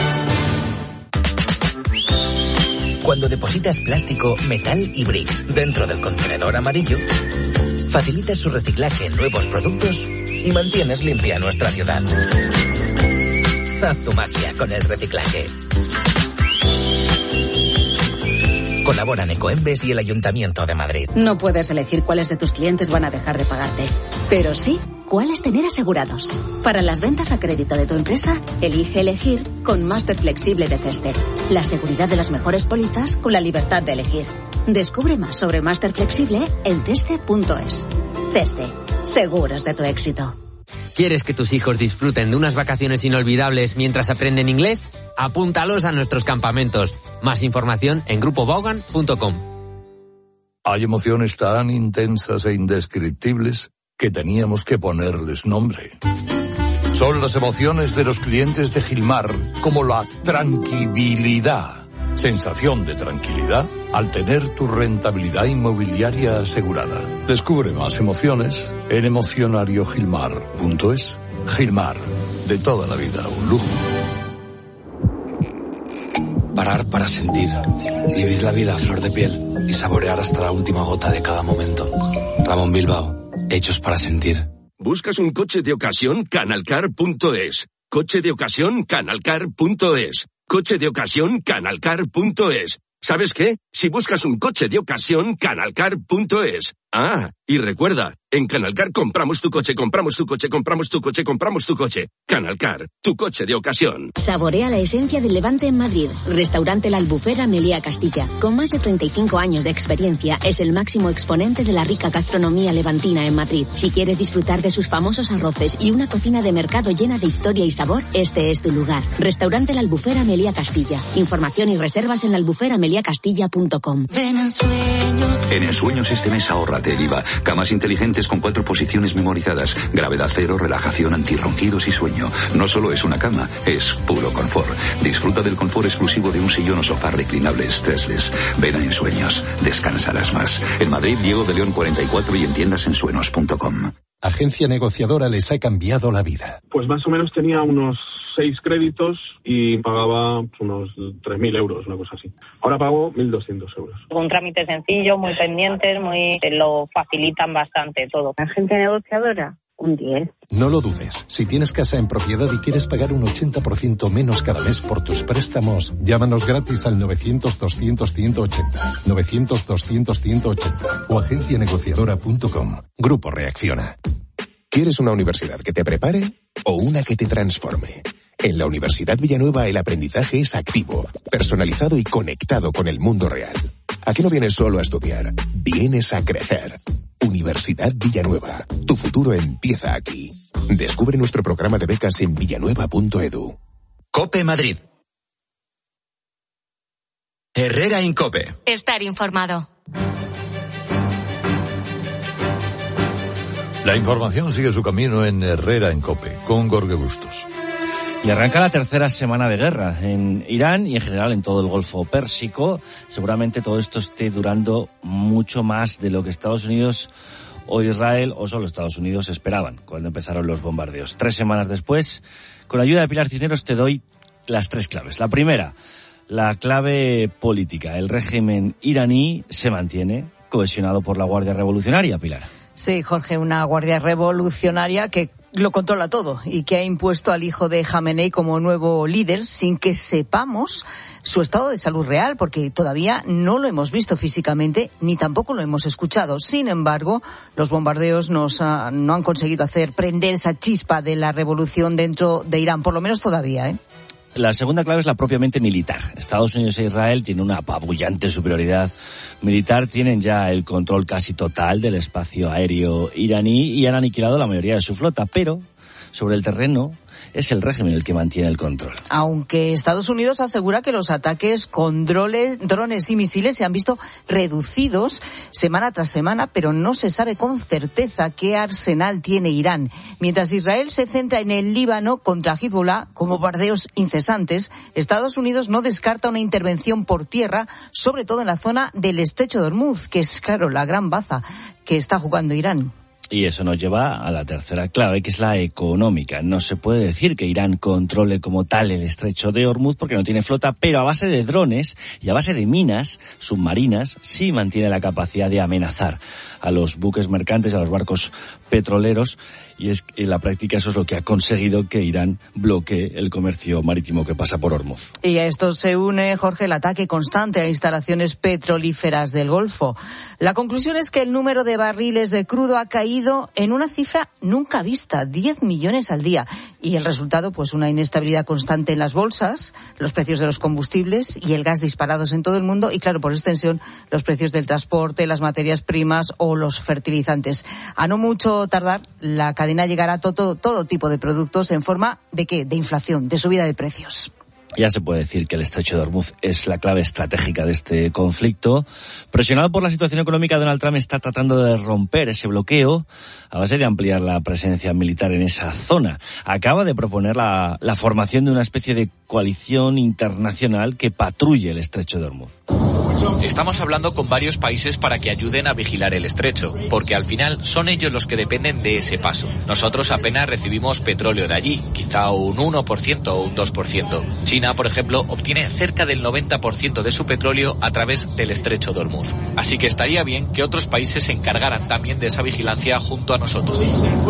Cuando depositas plástico, metal y bricks dentro del contenedor amarillo, facilitas su reciclaje en nuevos productos y mantienes limpia nuestra ciudad. Haz tu magia con el reciclaje. Colaboran Ecoembes y el Ayuntamiento de Madrid. No puedes elegir cuáles de tus clientes van a dejar de pagarte, pero sí cuáles tener asegurados. Para las ventas a crédito de tu empresa, elige elegir con Máster Flexible de Ceste. La seguridad de las mejores pólizas con la libertad de elegir. Descubre más sobre Máster Flexible en ceste punto es. Ceste, seguros de tu éxito. ¿Quieres que tus hijos disfruten de unas vacaciones inolvidables mientras aprenden inglés? Apúntalos a nuestros campamentos. Más información en grupo vaughan punto com. Hay emociones tan intensas e indescriptibles que teníamos que ponerles nombre. Son las emociones de los clientes de Gilmar, como la tranquilidad. Sensación de tranquilidad al tener tu rentabilidad inmobiliaria asegurada. Descubre más emociones en emocionario gilmar punto es. Gilmar, de toda la vida, un lujo. Parar para sentir, vivir la vida a flor de piel y saborear hasta la última gota de cada momento. Ramón Bilbao, hechos para sentir. ¿Buscas un coche de ocasión? canalcar punto es. Coche de ocasión, canalcar punto es. Coche de ocasión, canalcar punto es. ¿Sabes qué? Si buscas un coche de ocasión, canalcar punto es. Ah, y recuerda, en Canalcar compramos tu coche, compramos tu coche, compramos tu coche, compramos tu coche. Canalcar, tu coche de ocasión. Saborea la esencia del Levante en Madrid. Restaurante La Albufera Meliá Castilla. Con más de treinta y cinco años de experiencia, es el máximo exponente de la rica gastronomía levantina en Madrid. Si quieres disfrutar de sus famosos arroces y una cocina de mercado llena de historia y sabor, este es tu lugar. Restaurante La Albufera Meliá Castilla. Información y reservas en la albufera melia castilla punto com. En Ensueños este mes ahórrate el I V A. Camas inteligentes con cuatro posiciones memorizadas. Gravedad cero, relajación, antirronquidos y sueño. No solo es una cama, es puro confort. Disfruta del confort exclusivo de un sillón o sofá reclinable stressless. Ven a Ensueños. Descansarás más. En Madrid, Diego de León cuarenta y cuatro y en tiendas ensuenos punto com. Agencia Negociadora les ha cambiado la vida. Pues más o menos tenía unos seis créditos y pagaba unos tres mil euros, una cosa así. Ahora pago mil doscientos euros. Un trámite sencillo, muy pendientes, muy lo facilitan bastante todo. Agencia Negociadora, un diez. No lo dudes. Si tienes casa en propiedad y quieres pagar un ochenta por ciento menos cada mes por tus préstamos, llámanos gratis al novecientos, doscientos, ciento ochenta. novecientos, doscientos, ciento ochenta. O agencia negociadora punto com. Grupo Reacciona. ¿Quieres una universidad que te prepare o una que te transforme? En la Universidad Villanueva el aprendizaje es activo, personalizado y conectado con el mundo real. Aquí no vienes solo a estudiar, vienes a crecer. Universidad Villanueva, tu futuro empieza aquí. Descubre nuestro programa de becas en villanueva punto edu. COPE Madrid. Herrera Incope. Estar informado. La información sigue su camino en Herrera en COPE, con Jorge Bustos. Y arranca la tercera semana de guerra en Irán y en general en todo el Golfo Pérsico. Seguramente todo esto esté durando mucho más de lo que Estados Unidos o Israel o solo Estados Unidos esperaban cuando empezaron los bombardeos. Tres semanas después, con ayuda de Pilar Cisneros, te doy las tres claves. La primera, la clave política. El régimen iraní se mantiene cohesionado por la Guardia Revolucionaria, Pilar. Sí, Jorge, una Guardia Revolucionaria que lo controla todo y que ha impuesto al hijo de Jamenei como nuevo líder sin que sepamos su estado de salud real, porque todavía no lo hemos visto físicamente ni tampoco lo hemos escuchado. Sin embargo, los bombardeos nos ha, no han conseguido hacer prender esa chispa de la revolución dentro de Irán, por lo menos todavía, ¿eh? La segunda clave es la propiamente militar. Estados Unidos e Israel tienen una apabullante superioridad militar, tienen ya el control casi total del espacio aéreo iraní y han aniquilado la mayoría de su flota, pero sobre el terreno es el régimen el que mantiene el control. Aunque Estados Unidos asegura que los ataques con drones, drones y misiles se han visto reducidos semana tras semana, pero no se sabe con certeza qué arsenal tiene Irán. Mientras Israel se centra en el Líbano contra Hezbollah con bombardeos incesantes, Estados Unidos no descarta una intervención por tierra, sobre todo en la zona del Estrecho de Hormuz, que es, claro, la gran baza que está jugando Irán. Y eso nos lleva a la tercera clave, que es la económica. No se puede decir que Irán controle como tal el estrecho de Hormuz porque no tiene flota, pero a base de drones y a base de minas submarinas sí mantiene la capacidad de amenazar a los buques mercantes, a los barcos petroleros, y es en la práctica eso es lo que ha conseguido que Irán bloquee el comercio marítimo que pasa por Hormuz. Y a esto se une, Jorge, el ataque constante a instalaciones petrolíferas del Golfo. La conclusión es que el número de barriles de crudo ha caído en una cifra nunca vista, diez millones al día. Y el resultado, pues una inestabilidad constante en las bolsas, los precios de los combustibles y el gas disparados en todo el mundo y, claro, por extensión, los precios del transporte, las materias primas o los fertilizantes. A no mucho tardar, la cadena llegará a todo, todo tipo de productos en forma de ¿qué? De inflación, de subida de precios. Ya se puede decir que el estrecho de Hormuz es la clave estratégica de este conflicto. Presionado por la situación económica, Donald Trump está tratando de romper ese bloqueo a base de ampliar la presencia militar en esa zona. Acaba de proponer la, la formación de una especie de coalición internacional que patrulle el estrecho de Hormuz. Estamos hablando con varios países para que ayuden a vigilar el estrecho, porque al final son ellos los que dependen de ese paso. Nosotros apenas recibimos petróleo de allí, quizá un uno por ciento o un dos por ciento. China, por ejemplo, obtiene cerca del noventa por ciento de su petróleo a través del estrecho de Hormuz. Así que estaría bien que otros países se encargaran también de esa vigilancia junto a nosotros.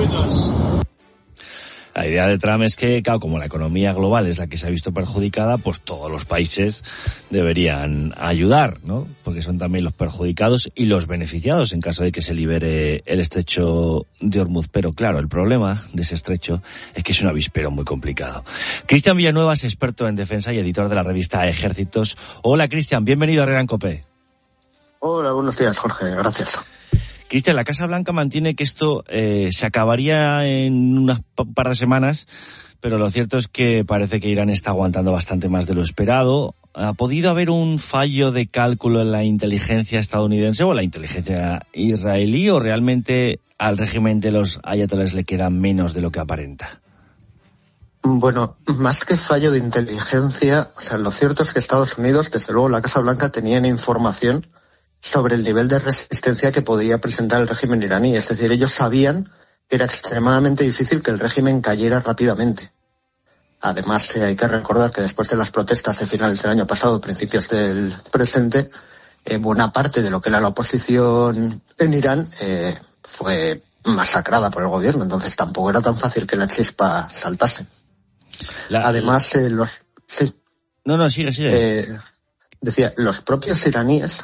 La idea de Trump es que, claro, como la economía global es la que se ha visto perjudicada, pues todos los países deberían ayudar, ¿no? Porque son también los perjudicados y los beneficiados en caso de que se libere el estrecho de Hormuz. Pero claro, el problema de ese estrecho es que es un avispero muy complicado. Cristian Villanueva es experto en defensa y editor de la revista Ejércitos. Hola, Cristian, bienvenido a Herrera en COPE. Hola, buenos días, Jorge, gracias. Cristian, la Casa Blanca mantiene que esto eh, se acabaría en unas par de semanas, pero lo cierto es que parece que Irán está aguantando bastante más de lo esperado. ¿Ha podido haber un fallo de cálculo en la inteligencia estadounidense o la inteligencia israelí, o realmente al régimen de los ayatolás le queda menos de lo que aparenta? Bueno, más que fallo de inteligencia, o sea, lo cierto es que Estados Unidos, desde luego la Casa Blanca, tenían información sobre el nivel de resistencia que podía presentar el régimen iraní. Es decir, ellos sabían que era extremadamente difícil que el régimen cayera rápidamente. Además, eh, hay que recordar que después de las protestas de finales del año pasado, principios del presente, eh, buena parte de lo que era la oposición en Irán eh, fue masacrada por el gobierno. Entonces tampoco era tan fácil que la chispa saltase. La, Además, eh, los... Sí. No, no, sigue, sigue. Eh, decía, los propios iraníes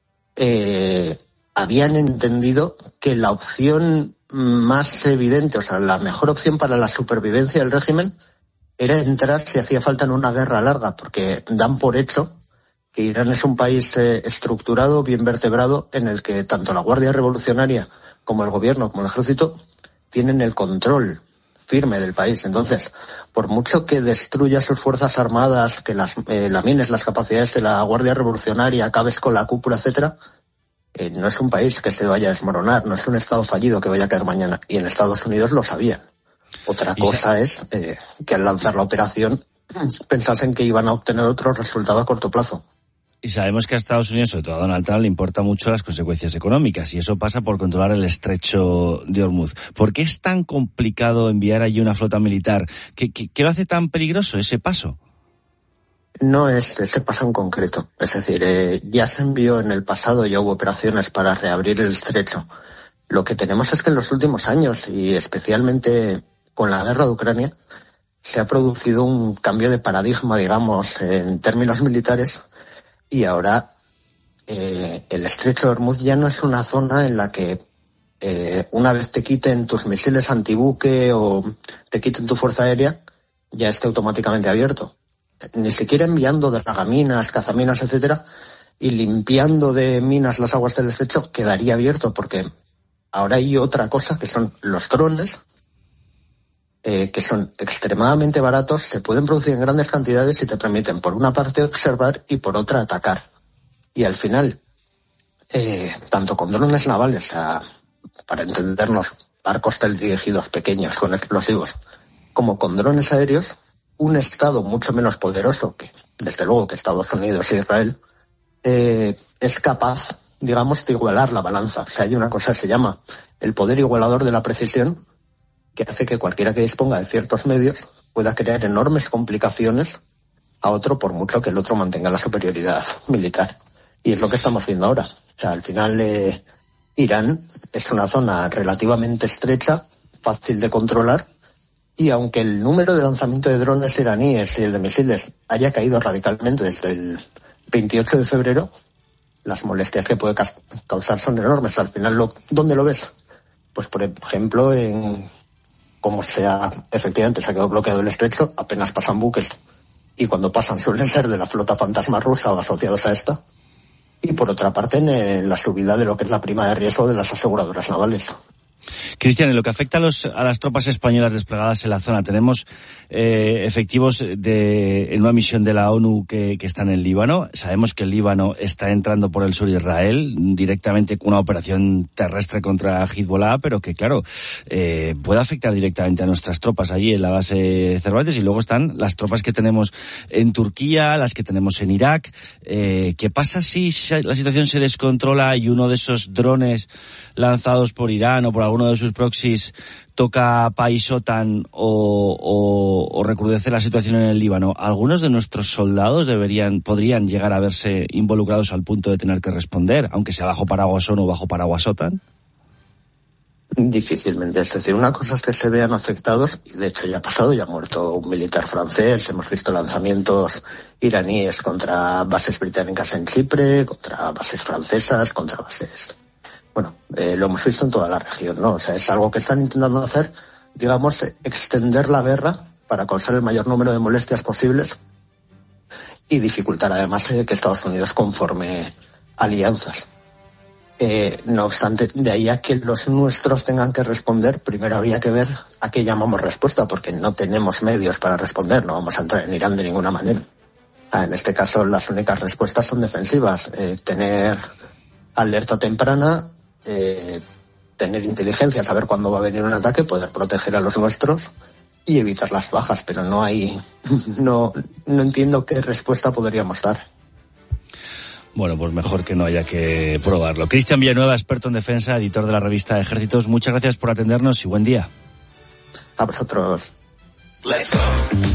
Eh, habían entendido que la opción más evidente, o sea, la mejor opción para la supervivencia del régimen era entrar si hacía falta en una guerra larga, porque dan por hecho que Irán es un país eh, estructurado, bien vertebrado, en el que tanto la Guardia Revolucionaria como el gobierno, como el ejército, tienen el control firme del país. Entonces, por mucho que destruya sus fuerzas armadas, que las eh, lamines las capacidades de la Guardia Revolucionaria, acabes con la cúpula, etcétera, eh, no es un país que se vaya a desmoronar, no es un estado fallido que vaya a caer mañana. Y en Estados Unidos lo sabían. Otra cosa es eh, que al lanzar la operación pensasen que iban a obtener otro resultado a corto plazo. Y sabemos que a Estados Unidos, sobre todo a Donald Trump, le importan mucho las consecuencias económicas, y eso pasa por controlar el estrecho de Hormuz. ¿Por qué es tan complicado enviar allí una flota militar? ¿Qué, qué, qué lo hace tan peligroso ese paso? No es ese paso en concreto. Es decir, eh, ya se envió en el pasado, ya hubo operaciones para reabrir el estrecho. Lo que tenemos es que en los últimos años, y especialmente con la guerra de Ucrania, se ha producido un cambio de paradigma, digamos, en términos militares. Y ahora eh, el estrecho de Hormuz ya no es una zona en la que eh, una vez te quiten tus misiles antibuque o te quiten tu fuerza aérea, ya esté automáticamente abierto. Ni siquiera enviando dragaminas, cazaminas, etcétera, y limpiando de minas las aguas del estrecho, quedaría abierto, porque ahora hay otra cosa que son los drones, eh, que son extremadamente baratos, se pueden producir en grandes cantidades y te permiten, por una parte, observar y por otra, atacar. Y al final, eh, tanto con drones navales, a, para entendernos, barcos teledirigidos pequeños con explosivos, como con drones aéreos, un Estado mucho menos poderoso que, desde luego, que Estados Unidos e Israel, eh, es capaz, digamos, de igualar la balanza. O sea, hay una cosa que se llama el poder igualador de la precisión, que hace que cualquiera que disponga de ciertos medios pueda crear enormes complicaciones a otro, por mucho que el otro mantenga la superioridad militar. Y es lo que estamos viendo ahora. O sea, al final, eh, Irán es una zona relativamente estrecha, fácil de controlar, y aunque el número de lanzamiento de drones iraníes y el de misiles haya caído radicalmente desde el veintiocho de febrero, las molestias que puede causar son enormes. Al final, lo, ¿dónde lo ves? Pues, por ejemplo, en cómo se ha, efectivamente se ha quedado bloqueado el estrecho, apenas pasan buques, y cuando pasan suelen ser de la flota fantasma rusa o asociados a esta. Y por otra parte, en la subida de lo que es la prima de riesgo de las aseguradoras navales. Cristian, en lo que afecta a, los, a las tropas españolas desplegadas en la zona, tenemos eh, efectivos de, en una misión de la ONU que, que están en Líbano. Sabemos que el Líbano está entrando por el sur de Israel directamente con una operación terrestre contra Hezbollah, pero que, claro, eh, puede afectar directamente a nuestras tropas allí en la base Cervantes. Y luego están las tropas que tenemos en Turquía, las que tenemos en Irak. Eh, ¿Qué pasa si la situación se descontrola y uno de esos drones lanzados por Irán o por alguno de sus proxies toca país OTAN o, o, o recrudece la situación en el Líbano? ¿Algunos de nuestros soldados deberían, podrían llegar a verse involucrados al punto de tener que responder, aunque sea bajo paraguas ONU o bajo paraguas OTAN? Difícilmente. Es decir, una cosa es que se vean afectados, y de hecho ya ha pasado, ya ha muerto un militar francés, hemos visto lanzamientos iraníes contra bases británicas en Chipre, contra bases francesas, contra bases... Bueno, eh, lo hemos visto en toda la región, ¿no? O sea, es algo que están intentando hacer, digamos, extender la guerra para causar el mayor número de molestias posibles y dificultar además eh, que Estados Unidos conforme alianzas. Eh, no obstante, de ahí a que los nuestros tengan que responder, primero habría que ver a qué llamamos respuesta, porque no tenemos medios para responder, no vamos a entrar en Irán de ninguna manera. Ah, en este caso, las únicas respuestas son defensivas, eh, tener alerta temprana, Eh, tener inteligencia, saber cuándo va a venir un ataque, poder proteger a los nuestros y evitar las bajas, pero no hay, no, no entiendo qué respuesta podríamos dar. Bueno, pues mejor que no haya que probarlo. Cristian Villanueva, experto en defensa, editor de la revista Ejércitos, muchas gracias por atendernos y buen día. A vosotros. Let's go.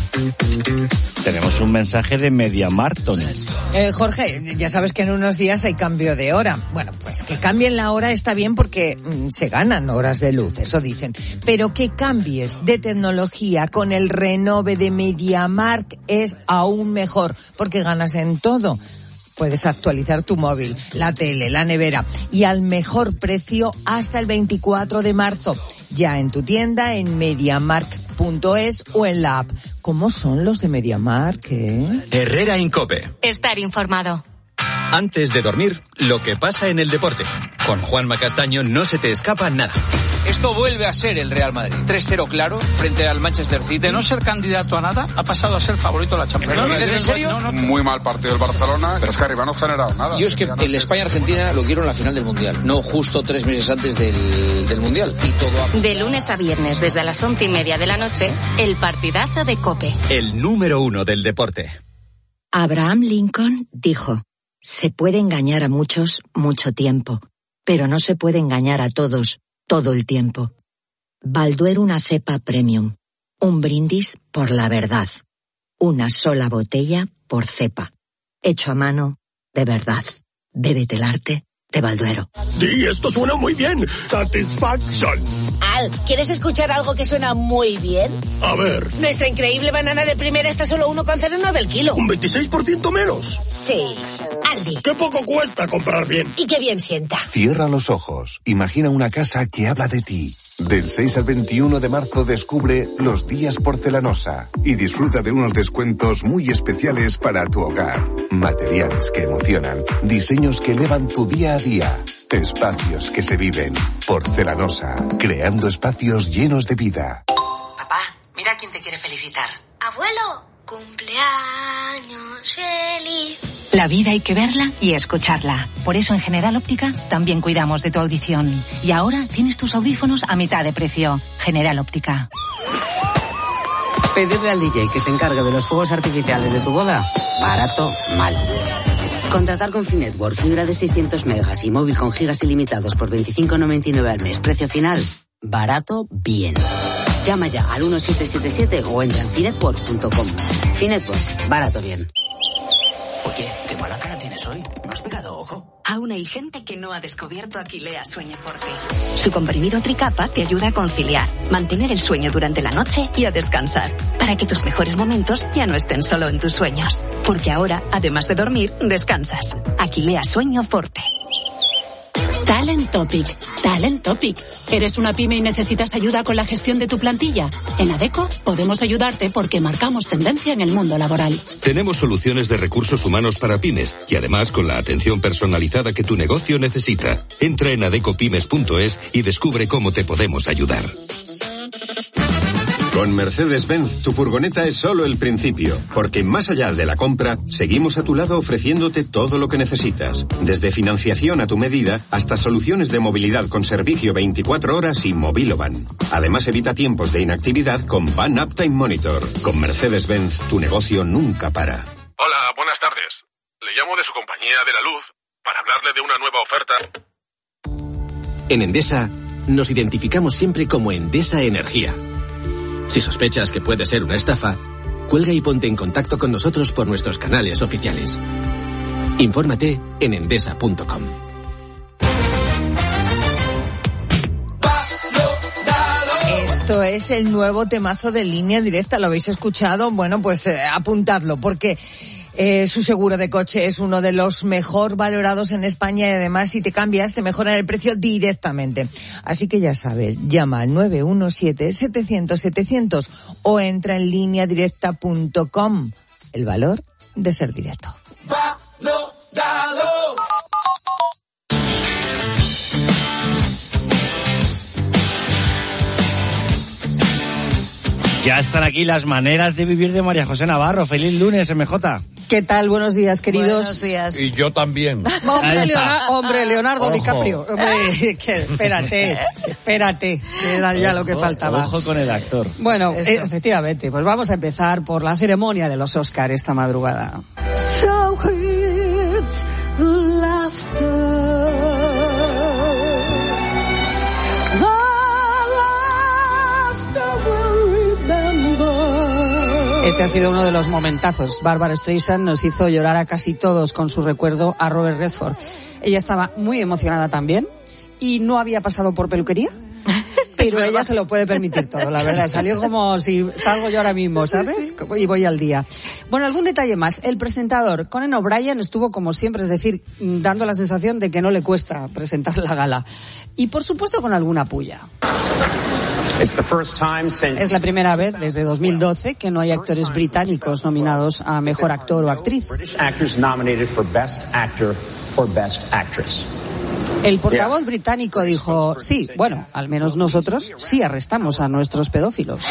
Tenemos un mensaje de MediaMarkt. Eh, Jorge, ya sabes que en unos días hay cambio de hora. Bueno, pues que cambien la hora está bien porque mmm, se ganan horas de luz, eso dicen. Pero que cambies de tecnología con el renove de MediaMarkt es aún mejor, porque ganas en todo. Puedes actualizar tu móvil, la tele, la nevera y al mejor precio hasta el veinticuatro de marzo. Ya en tu tienda, en MediaMarkt punto es o en la app. ¿Cómo son los de MediaMarkt, eh? Herrera Incope. Estar informado. Antes de dormir, lo que pasa en el deporte. Con Juanma Castaño no se te escapa nada. Esto vuelve a ser el Real Madrid. tres cero claro frente al Manchester City. De no ser candidato a nada, ha pasado a ser favorito de la Champions. ¿No, no, ¿Es en serio? No, no, Muy mal partido el Barcelona, pero es que arriba no ha generado nada. Yo es que el España-Argentina lo quiero en la final del Mundial, no justo tres meses antes del, del Mundial. Y todo a... De lunes a viernes, desde las once y media de la noche, el partidazo de COPE. El número uno del deporte. Abraham Lincoln dijo: se puede engañar a muchos mucho tiempo, pero no se puede engañar a todos todo el tiempo. Balduero, una cepa premium. Un brindis por la verdad. Una sola botella por cepa. Hecho a mano, de verdad. Bébete el arte de Balduero. Sí, esto suena muy bien. Satisfaction. Al, ¿quieres escuchar algo que suena muy bien? A ver. Nuestra increíble banana de primera está solo uno coma cero nueve el kilo. ¿Un veintiséis por ciento menos? Sí. Aldi. Qué poco cuesta comprar bien. Y qué bien sienta. Cierra los ojos. Imagina una casa que habla de ti. Del seis al veintiuno de marzo descubre Los Días Porcelanosa y disfruta de unos descuentos muy especiales para tu hogar. Materiales que emocionan, diseños que elevan tu día a día, espacios que se viven. Porcelanosa, creando espacios llenos de vida. Papá, mira quién te quiere felicitar. Abuelo, cumpleaños feliz. La vida hay que verla y escucharla. Por eso en General Óptica también cuidamos de tu audición. Y ahora tienes tus audífonos a mitad de precio. General Óptica. Pedirle al D J que se encargue de los fuegos artificiales de tu boda. Barato, mal. Contratar con Finetwork, fibra de seiscientos megas y móvil con gigas ilimitados por veinticinco noventa y nueve al mes. Precio final, barato, bien. Llama ya al uno siete siete siete o entra en finetwork punto com. Finetwork, barato, bien. Oye, qué mala cara tienes hoy. ¿No has pegado ojo? Aún hay gente que no ha descubierto Aquilea Sueño Forte. Su comprimido tricapa te ayuda a conciliar, mantener el sueño durante la noche y a descansar, para que tus mejores momentos ya no estén solo en tus sueños. Porque ahora, además de dormir, descansas. Aquilea Sueño Forte. Talent Topic. Talent Topic. ¿Eres una pyme y necesitas ayuda con la gestión de tu plantilla? En Adecco podemos ayudarte porque marcamos tendencia en el mundo laboral. Tenemos soluciones de recursos humanos para pymes y además con la atención personalizada que tu negocio necesita. Entra en adecco pymes punto es y descubre cómo te podemos ayudar. Con Mercedes-Benz, tu furgoneta es solo el principio, porque más allá de la compra, seguimos a tu lado ofreciéndote todo lo que necesitas, desde financiación a tu medida hasta soluciones de movilidad con servicio veinticuatro horas y Mobilovan. Además, evita tiempos de inactividad con Van Uptime Monitor. Con Mercedes-Benz, tu negocio nunca para. Hola, buenas tardes. Le llamo de su compañía de la luz para hablarle de una nueva oferta. En Endesa, nos identificamos siempre como Endesa Energía. Si sospechas que puede ser una estafa, cuelga y ponte en contacto con nosotros por nuestros canales oficiales. Infórmate en endesa punto com. Esto es el nuevo temazo de Línea Directa, ¿lo habéis escuchado? Bueno, pues eh, apuntadlo, porque Eh, su seguro de coche es uno de los mejor valorados en España y además si te cambias te mejoran el precio directamente. Así que ya sabes, llama al nueve uno siete, setecientos, setecientos o entra en línea directa punto com. El valor de ser directo. Valorado. Ya están aquí las maneras de vivir de María José Navarro. Feliz lunes, M J. ¿Qué tal? Buenos días, queridos. Buenos días. Y yo también. Hombre, Leonardo, hombre, Leonardo Ojo. DiCaprio. Hombre, que, espérate, espérate. Era ya lo que faltaba. Ojo con el actor. Bueno, eh, efectivamente, pues vamos a empezar por la ceremonia de los Oscar esta madrugada. So it's laughter. Este ha sido uno de los momentazos. Barbara Streisand nos hizo llorar a casi todos con su recuerdo a Robert Redford. Ella estaba muy emocionada también y no había pasado por peluquería, pero ella se lo puede permitir todo, la verdad. Salió como si salgo yo ahora mismo, ¿sabes? Sí, sí. Y voy al día. Bueno, algún detalle más. El presentador, Conan O'Brien, estuvo como siempre, es decir, dando la sensación de que no le cuesta presentar la gala. Y por supuesto con alguna puya. Es la primera vez desde dos mil doce que no hay actores británicos nominados a mejor actor o actriz. El portavoz británico dijo, sí, bueno, al menos nosotros sí arrestamos a nuestros pedófilos.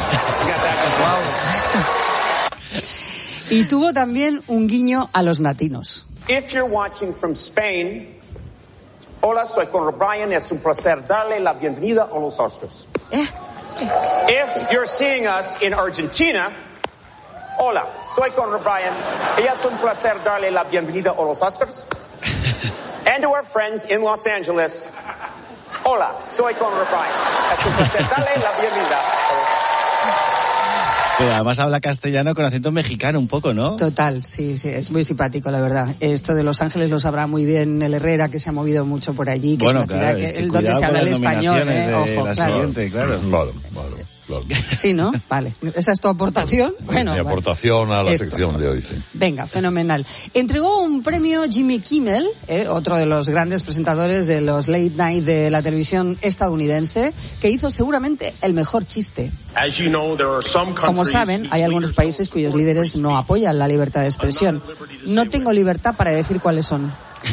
Y tuvo también un guiño a los latinos. If you're watching from Spain, hola, soy Conan O'Brien, es un placer darle la bienvenida a los Oscars. Eh. If you're seeing us in Argentina, hola, soy Conan O'Brien, y es un placer darle la bienvenida a los Oscars. And to our friends in Los Angeles, hola, soy Conan O'Brien, es un placer darle la bienvenida a los Oscars. Pero además habla castellano con acento mexicano un poco, ¿no? Total, sí, sí, es muy simpático, la verdad. Esto de Los Ángeles lo sabrá muy bien el Herrera, que se ha movido mucho por allí, que bueno, es una claro, ciudad es que, que donde se habla el español, ¿eh? Ojo, la claro. Siguiente, claro. Vale, vale, claro. Sí, ¿no? Vale. ¿Esa es tu aportación? Bueno, mi aportación vale. a la Esto. sección de hoy, sí. Venga, fenomenal. Entregó un premio Jimmy Kimmel, eh, otro de los grandes presentadores de los late night de la televisión estadounidense, que hizo seguramente el mejor chiste. Como saben, hay algunos países cuyos líderes no apoyan la libertad de expresión. No tengo libertad para decir cuáles son.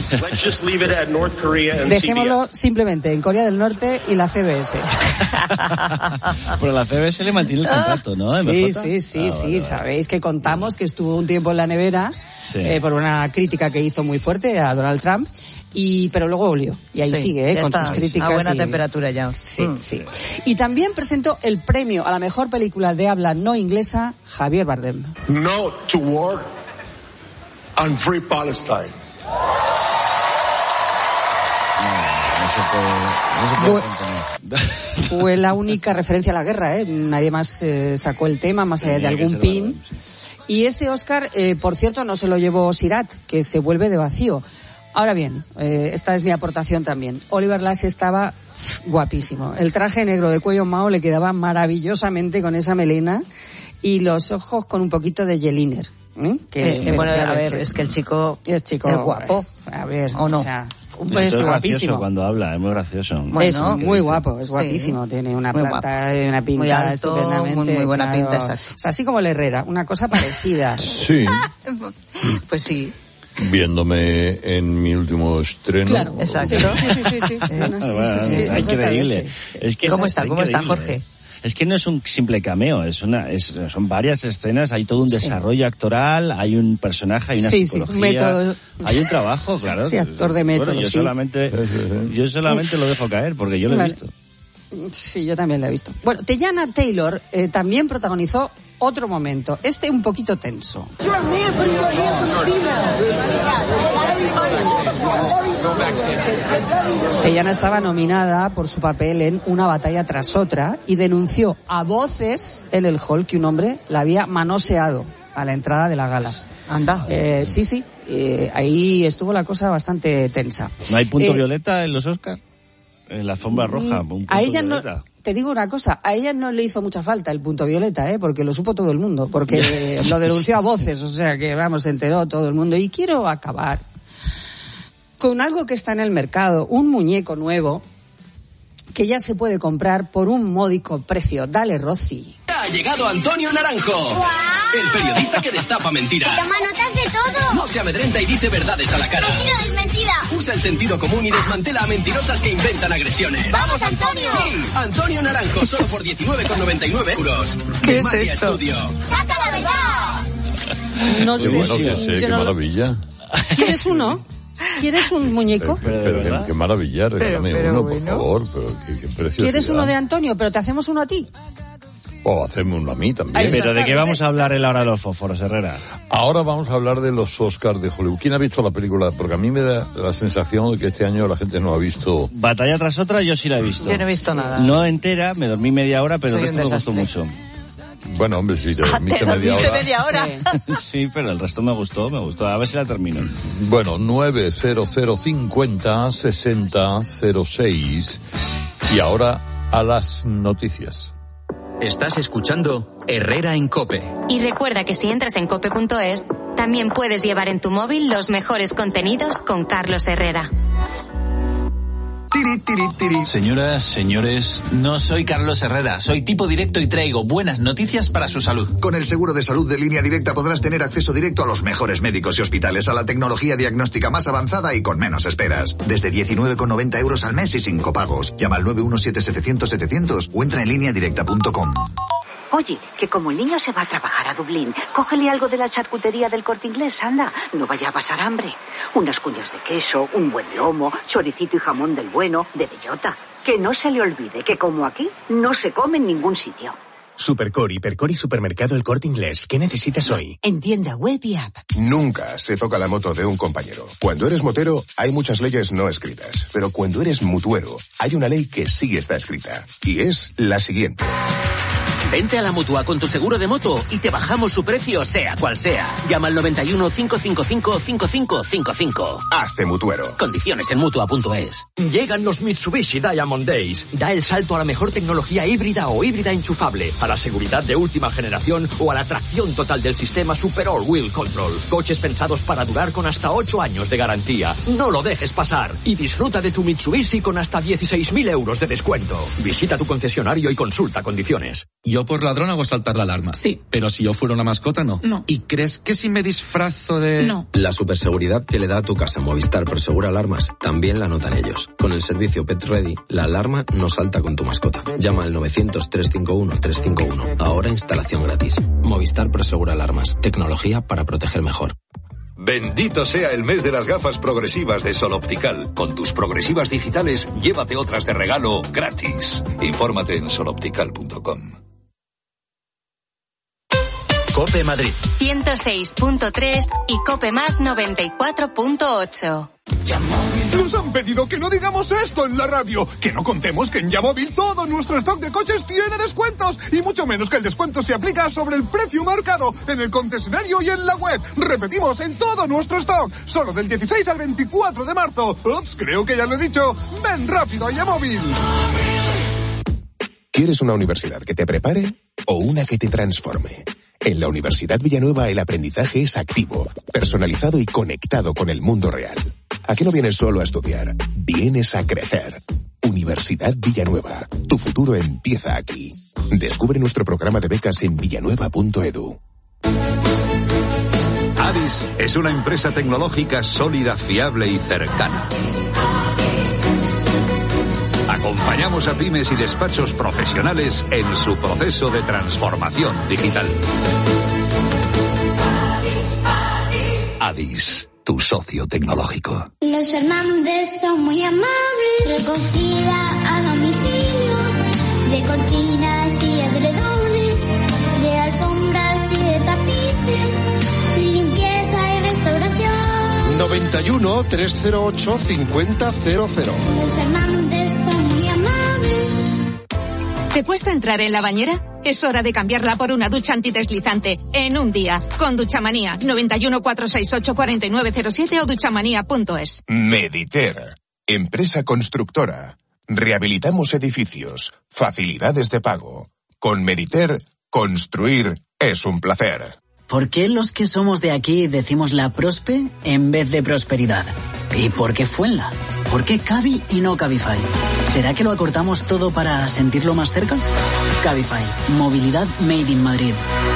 Dejémoslo simplemente en Corea del Norte y la C B S. Pero la C B S le mantiene el contrato, ¿no? Sí, sí, sí, ah, sí. Vale, sabéis que contamos que estuvo un tiempo en la nevera sí. eh, por una crítica que hizo muy fuerte a Donald Trump. Y, pero luego volvió. Y ahí sí, sigue, ¿eh? Con sus críticas. A buena y, temperatura ya. Sí, mm. sí. Y también presentó el premio a la mejor película de habla no inglesa, Javier Bardem. No to war and free Palestine. Fue la única referencia a la guerra, ¿eh? Nadie más eh, sacó el tema, más allá de algún pin. Y ese Oscar, eh, por cierto, no se lo llevó Sirat, que se vuelve de vacío. Ahora bien, eh, esta es mi aportación también. Oliver Lash estaba guapísimo. El traje negro de cuello mao le quedaba maravillosamente con esa melena y los ojos con un poquito de geliner. ¿eh? Que, eh, bueno, a ver, es que el chico es chico es guapo. A ver, ¿o no? O sea, un es guapísimo cuando habla, es muy gracioso. Bueno, es muy guapo, es guapísimo, sí, tiene una planta, guapo. Una pinta muy alto, estupendamente, muy, muy buena claro. pinta, exacto. O sea, así como el Herrera, una cosa parecida. Sí. Pues sí. Viéndome en mi último estreno. Claro, exacto. Sí, sí, sí, sí. Bueno, sí, bueno, sí, es increíble. Es que ¿Cómo es, está? ¿Cómo está, Jorge? Es que no es un simple cameo, es una, es, son varias escenas, hay todo un desarrollo sí. actoral, hay un personaje, hay una sí, psicología, sí, un método. Hay un trabajo, claro. Sí, actor de método, bueno, yo sí. solamente, yo solamente lo dejo caer porque yo lo he vale. visto. Sí, yo también lo he visto. Bueno, Teyana Taylor eh, también protagonizó otro momento, este un poquito tenso. Teyana estaba nominada por su papel en Una batalla tras otra y denunció a voces en el hall que un hombre la había manoseado a la entrada de la gala. Anda. Eh, sí, sí, eh, ahí estuvo la cosa bastante tensa. ¿No hay punto eh, violeta en los Oscars? En la alfombra roja, un punto a ella violeta. No, te digo una cosa, a ella no le hizo mucha falta el punto violeta, ¿eh? Porque lo supo todo el mundo, porque lo denunció a voces, o sea que, vamos, se enteró todo el mundo. Y quiero acabar con algo que está en el mercado, un muñeco nuevo que ya se puede comprar por un módico precio. Dale, Rosy. Ha llegado Antonio Naranjo, ¡guau! El periodista que destapa mentiras. ¡Toma notas de todo! No se amedrenta y dice verdades a la cara. ¡Mentira, es mentira! Usa el sentido común y desmantela a mentirosas que inventan agresiones. ¡Vamos, Antonio! Sí, Antonio Naranjo, solo por diecinueve con noventa y nueve euros. ¿Qué es esto? Estudio. ¡Saca la verdad! No sé. Qué bueno que sé, qué no maravilla. ¿Quieres uno? ¿Quieres un muñeco? Pero, pero, pero qué maravilla, regálame pero, pero uno, bueno. por favor. Pero qué, qué preciosidad. ¿Quieres uno de Antonio? Pero te hacemos uno a ti. O hacemos uno a mí también. Pero ¿de qué vamos a hablar en la hora de los fósforos, Herrera? Ahora vamos a hablar de los Oscars de Hollywood. ¿Quién ha visto la película? Porque a mí me da la sensación de que este año la gente no ha visto... Batalla tras otra, yo sí la he visto. Yo no he visto nada. No entera, me dormí media hora, pero Soy el resto me gustó mucho. Bueno, hombre, sí, te dormiste ¿Te media hora. media hora? Sí, pero el resto me gustó, me gustó. A ver si la termino. Bueno, nueve cero cero cincuenta sesenta cero seis. Y ahora a las noticias. Estás escuchando Herrera en COPE. Y recuerda que si entras en cope punto es, también puedes llevar en tu móvil los mejores contenidos con Carlos Herrera. Tiri, tiri, tiri. Señoras, señores, no soy Carlos Herrera, soy tipo directo y traigo buenas noticias para su salud. Con el seguro de salud de Línea Directa podrás tener acceso directo a los mejores médicos y hospitales, a la tecnología diagnóstica más avanzada y con menos esperas. Desde diecinueve con noventa euros al mes y sin copagos. Llama al nueve uno siete setecientos setecientos o entra en línea directa punto com. Oye, que como el niño se va a trabajar a Dublín, cógele algo de la charcutería del Corte Inglés, anda. No vaya a pasar hambre. Unas cuñas de queso, un buen lomo, choricito y jamón del bueno, de bellota. Que no se le olvide que como aquí, no se come en ningún sitio. Supercor, Hipercor y Supermercado El Corte Inglés. ¿Qué necesitas hoy? En tienda web y app. Nunca se toca la moto de un compañero. Cuando eres motero, hay muchas leyes no escritas. Pero cuando eres mutuero, hay una ley que sí está escrita. Y es la siguiente. Vente a la Mutua con tu seguro de moto y te bajamos su precio, sea cual sea. Llama al noventa y uno, cinco cinco cinco, cinco cinco cinco cinco. Hazte mutuero. Condiciones en Mutua punto es. Llegan los Mitsubishi Diamond Days. Da el salto a la mejor tecnología híbrida o híbrida enchufable, a la seguridad de última generación o a la tracción total del sistema Super All Wheel Control. Coches pensados para durar con hasta ocho años de garantía. No lo dejes pasar y disfruta de tu Mitsubishi con hasta dieciséis mil euros de descuento. Visita tu concesionario y consulta condiciones. Yo por ladrón hago saltar la alarma. Sí. Pero si yo fuera una mascota, no. No. ¿Y crees que si me disfrazo de...? No. La superseguridad que le da a tu casa Movistar Prosegura Alarmas también la notan ellos. Con el servicio Pet Ready, la alarma no salta con tu mascota. Llama al novecientos, trescientos cincuenta y uno, trescientos cincuenta y uno. Ahora instalación gratis. Movistar Prosegura Alarmas. Tecnología para proteger mejor. Bendito sea el mes de las gafas progresivas de Sol Optical. Con tus progresivas digitales, llévate otras de regalo gratis. Infórmate en sol optical punto com. Cope Madrid ciento seis punto tres y Cope Más noventa y cuatro punto ocho. Nos han pedido que no digamos esto en la radio, que no contemos que en Yamóvil todo nuestro stock de coches tiene descuentos, y mucho menos que el descuento se aplica sobre el precio marcado en el concesionario y en la web. Repetimos, en todo nuestro stock, solo del dieciséis al veinticuatro de marzo. Ups, creo que ya lo he dicho. Ven rápido a Yamóvil. ¿Quieres una universidad que te prepare o una que te transforme? En la Universidad Villanueva el aprendizaje es activo, personalizado y conectado con el mundo real. Aquí no vienes solo a estudiar, vienes a crecer. Universidad Villanueva, tu futuro empieza aquí. Descubre nuestro programa de becas en villanueva punto edu. Avis es una empresa tecnológica sólida, fiable y cercana. Acompañamos a pymes y despachos profesionales en su proceso de transformación digital. Avis, tu socio tecnológico. Los Fernández son muy amables. Recogida a domicilio de cortinas y edredones, de alfombras y de tapices, limpieza y restauración. noventa y uno, trescientos ocho, cincuenta cero cero. Los Fernández son muy amables. ¿Te cuesta entrar en la bañera? Es hora de cambiarla por una ducha antideslizante en un día con Duchamanía. noventa y uno, cuatrocientos sesenta y ocho, cuarenta y nueve cero siete o duchamanía punto es. Mediter, empresa constructora. Rehabilitamos edificios, facilidades de pago. Con Mediter, construir es un placer. ¿Por qué los que somos de aquí decimos la Prospe en vez de prosperidad? ¿Y por qué Fuenla? ¿Por qué Cavi y no Cabify? ¿Será que lo acortamos todo para sentirlo más cerca? Cabify, movilidad made in Madrid.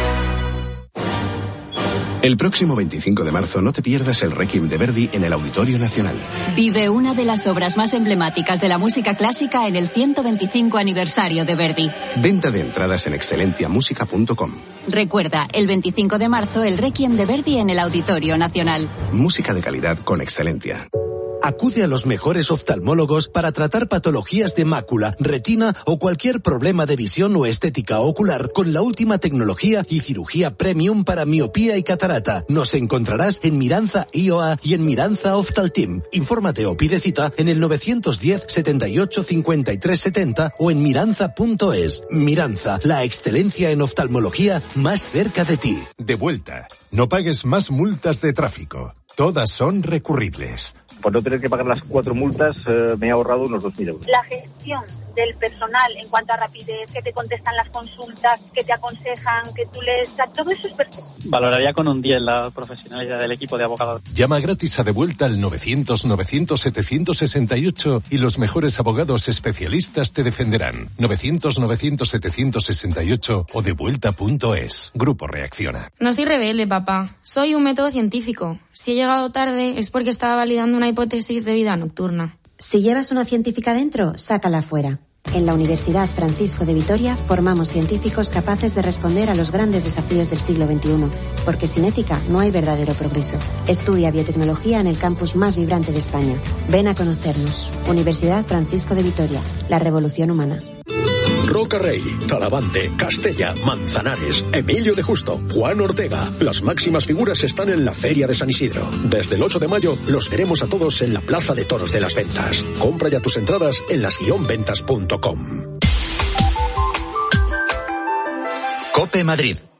El próximo veinticinco de marzo no te pierdas el Requiem de Verdi en el Auditorio Nacional. Vive una de las obras más emblemáticas de la música clásica en el ciento veinticinco aniversario de Verdi. Venta de entradas en excelentia música punto com. Recuerda, el veinticinco de marzo el Requiem de Verdi en el Auditorio Nacional. Música de calidad con Excelentia. Acude a los mejores oftalmólogos para tratar patologías de mácula, retina o cualquier problema de visión o estética ocular con la última tecnología y cirugía premium para miopía y catarata. Nos encontrarás en Miranza I O A y en Miranza Oftalteam. Infórmate o pide cita en el novecientos diez, setenta y ocho, cincuenta y tres setenta o en miranza punto es. Miranza, la excelencia en oftalmología más cerca de ti. De vuelta. No pagues más multas de tráfico. Todas son recurribles. Por no tener que pagar las cuatro multas, eh, me he ahorrado unos dos mil euros. La gestión del personal en cuanto a rapidez, que te contestan las consultas, que te aconsejan, que tú lees, o sea, todo eso es perfecto. Valoraría con un diez la profesionalidad del equipo de abogados. Llama gratis a Devuelta al novecientos novecientos setecientos sesenta y ocho y los mejores abogados especialistas te defenderán. novecientos novecientos setecientos sesenta y ocho o devuelta punto es. Grupo Reacciona. No soy rebelde, papá. Soy un método científico. Si he llegado tarde es porque estaba validando una hipótesis de vida nocturna. Si llevas una científica dentro, sácala fuera. En la Universidad Francisco de Vitoria formamos científicos capaces de responder a los grandes desafíos del siglo veintiuno, porque sin ética no hay verdadero progreso. Estudia biotecnología en el campus más vibrante de España. Ven a conocernos. Universidad Francisco de Vitoria, la revolución humana. Roca Rey, Talavante, Castella, Manzanares, Emilio de Justo, Juan Ortega. Las máximas figuras están en la Feria de San Isidro. Desde el ocho de mayo los veremos a todos en la Plaza de Toros de las Ventas. Compra ya tus entradas en las guion ventas punto com. COPE Madrid.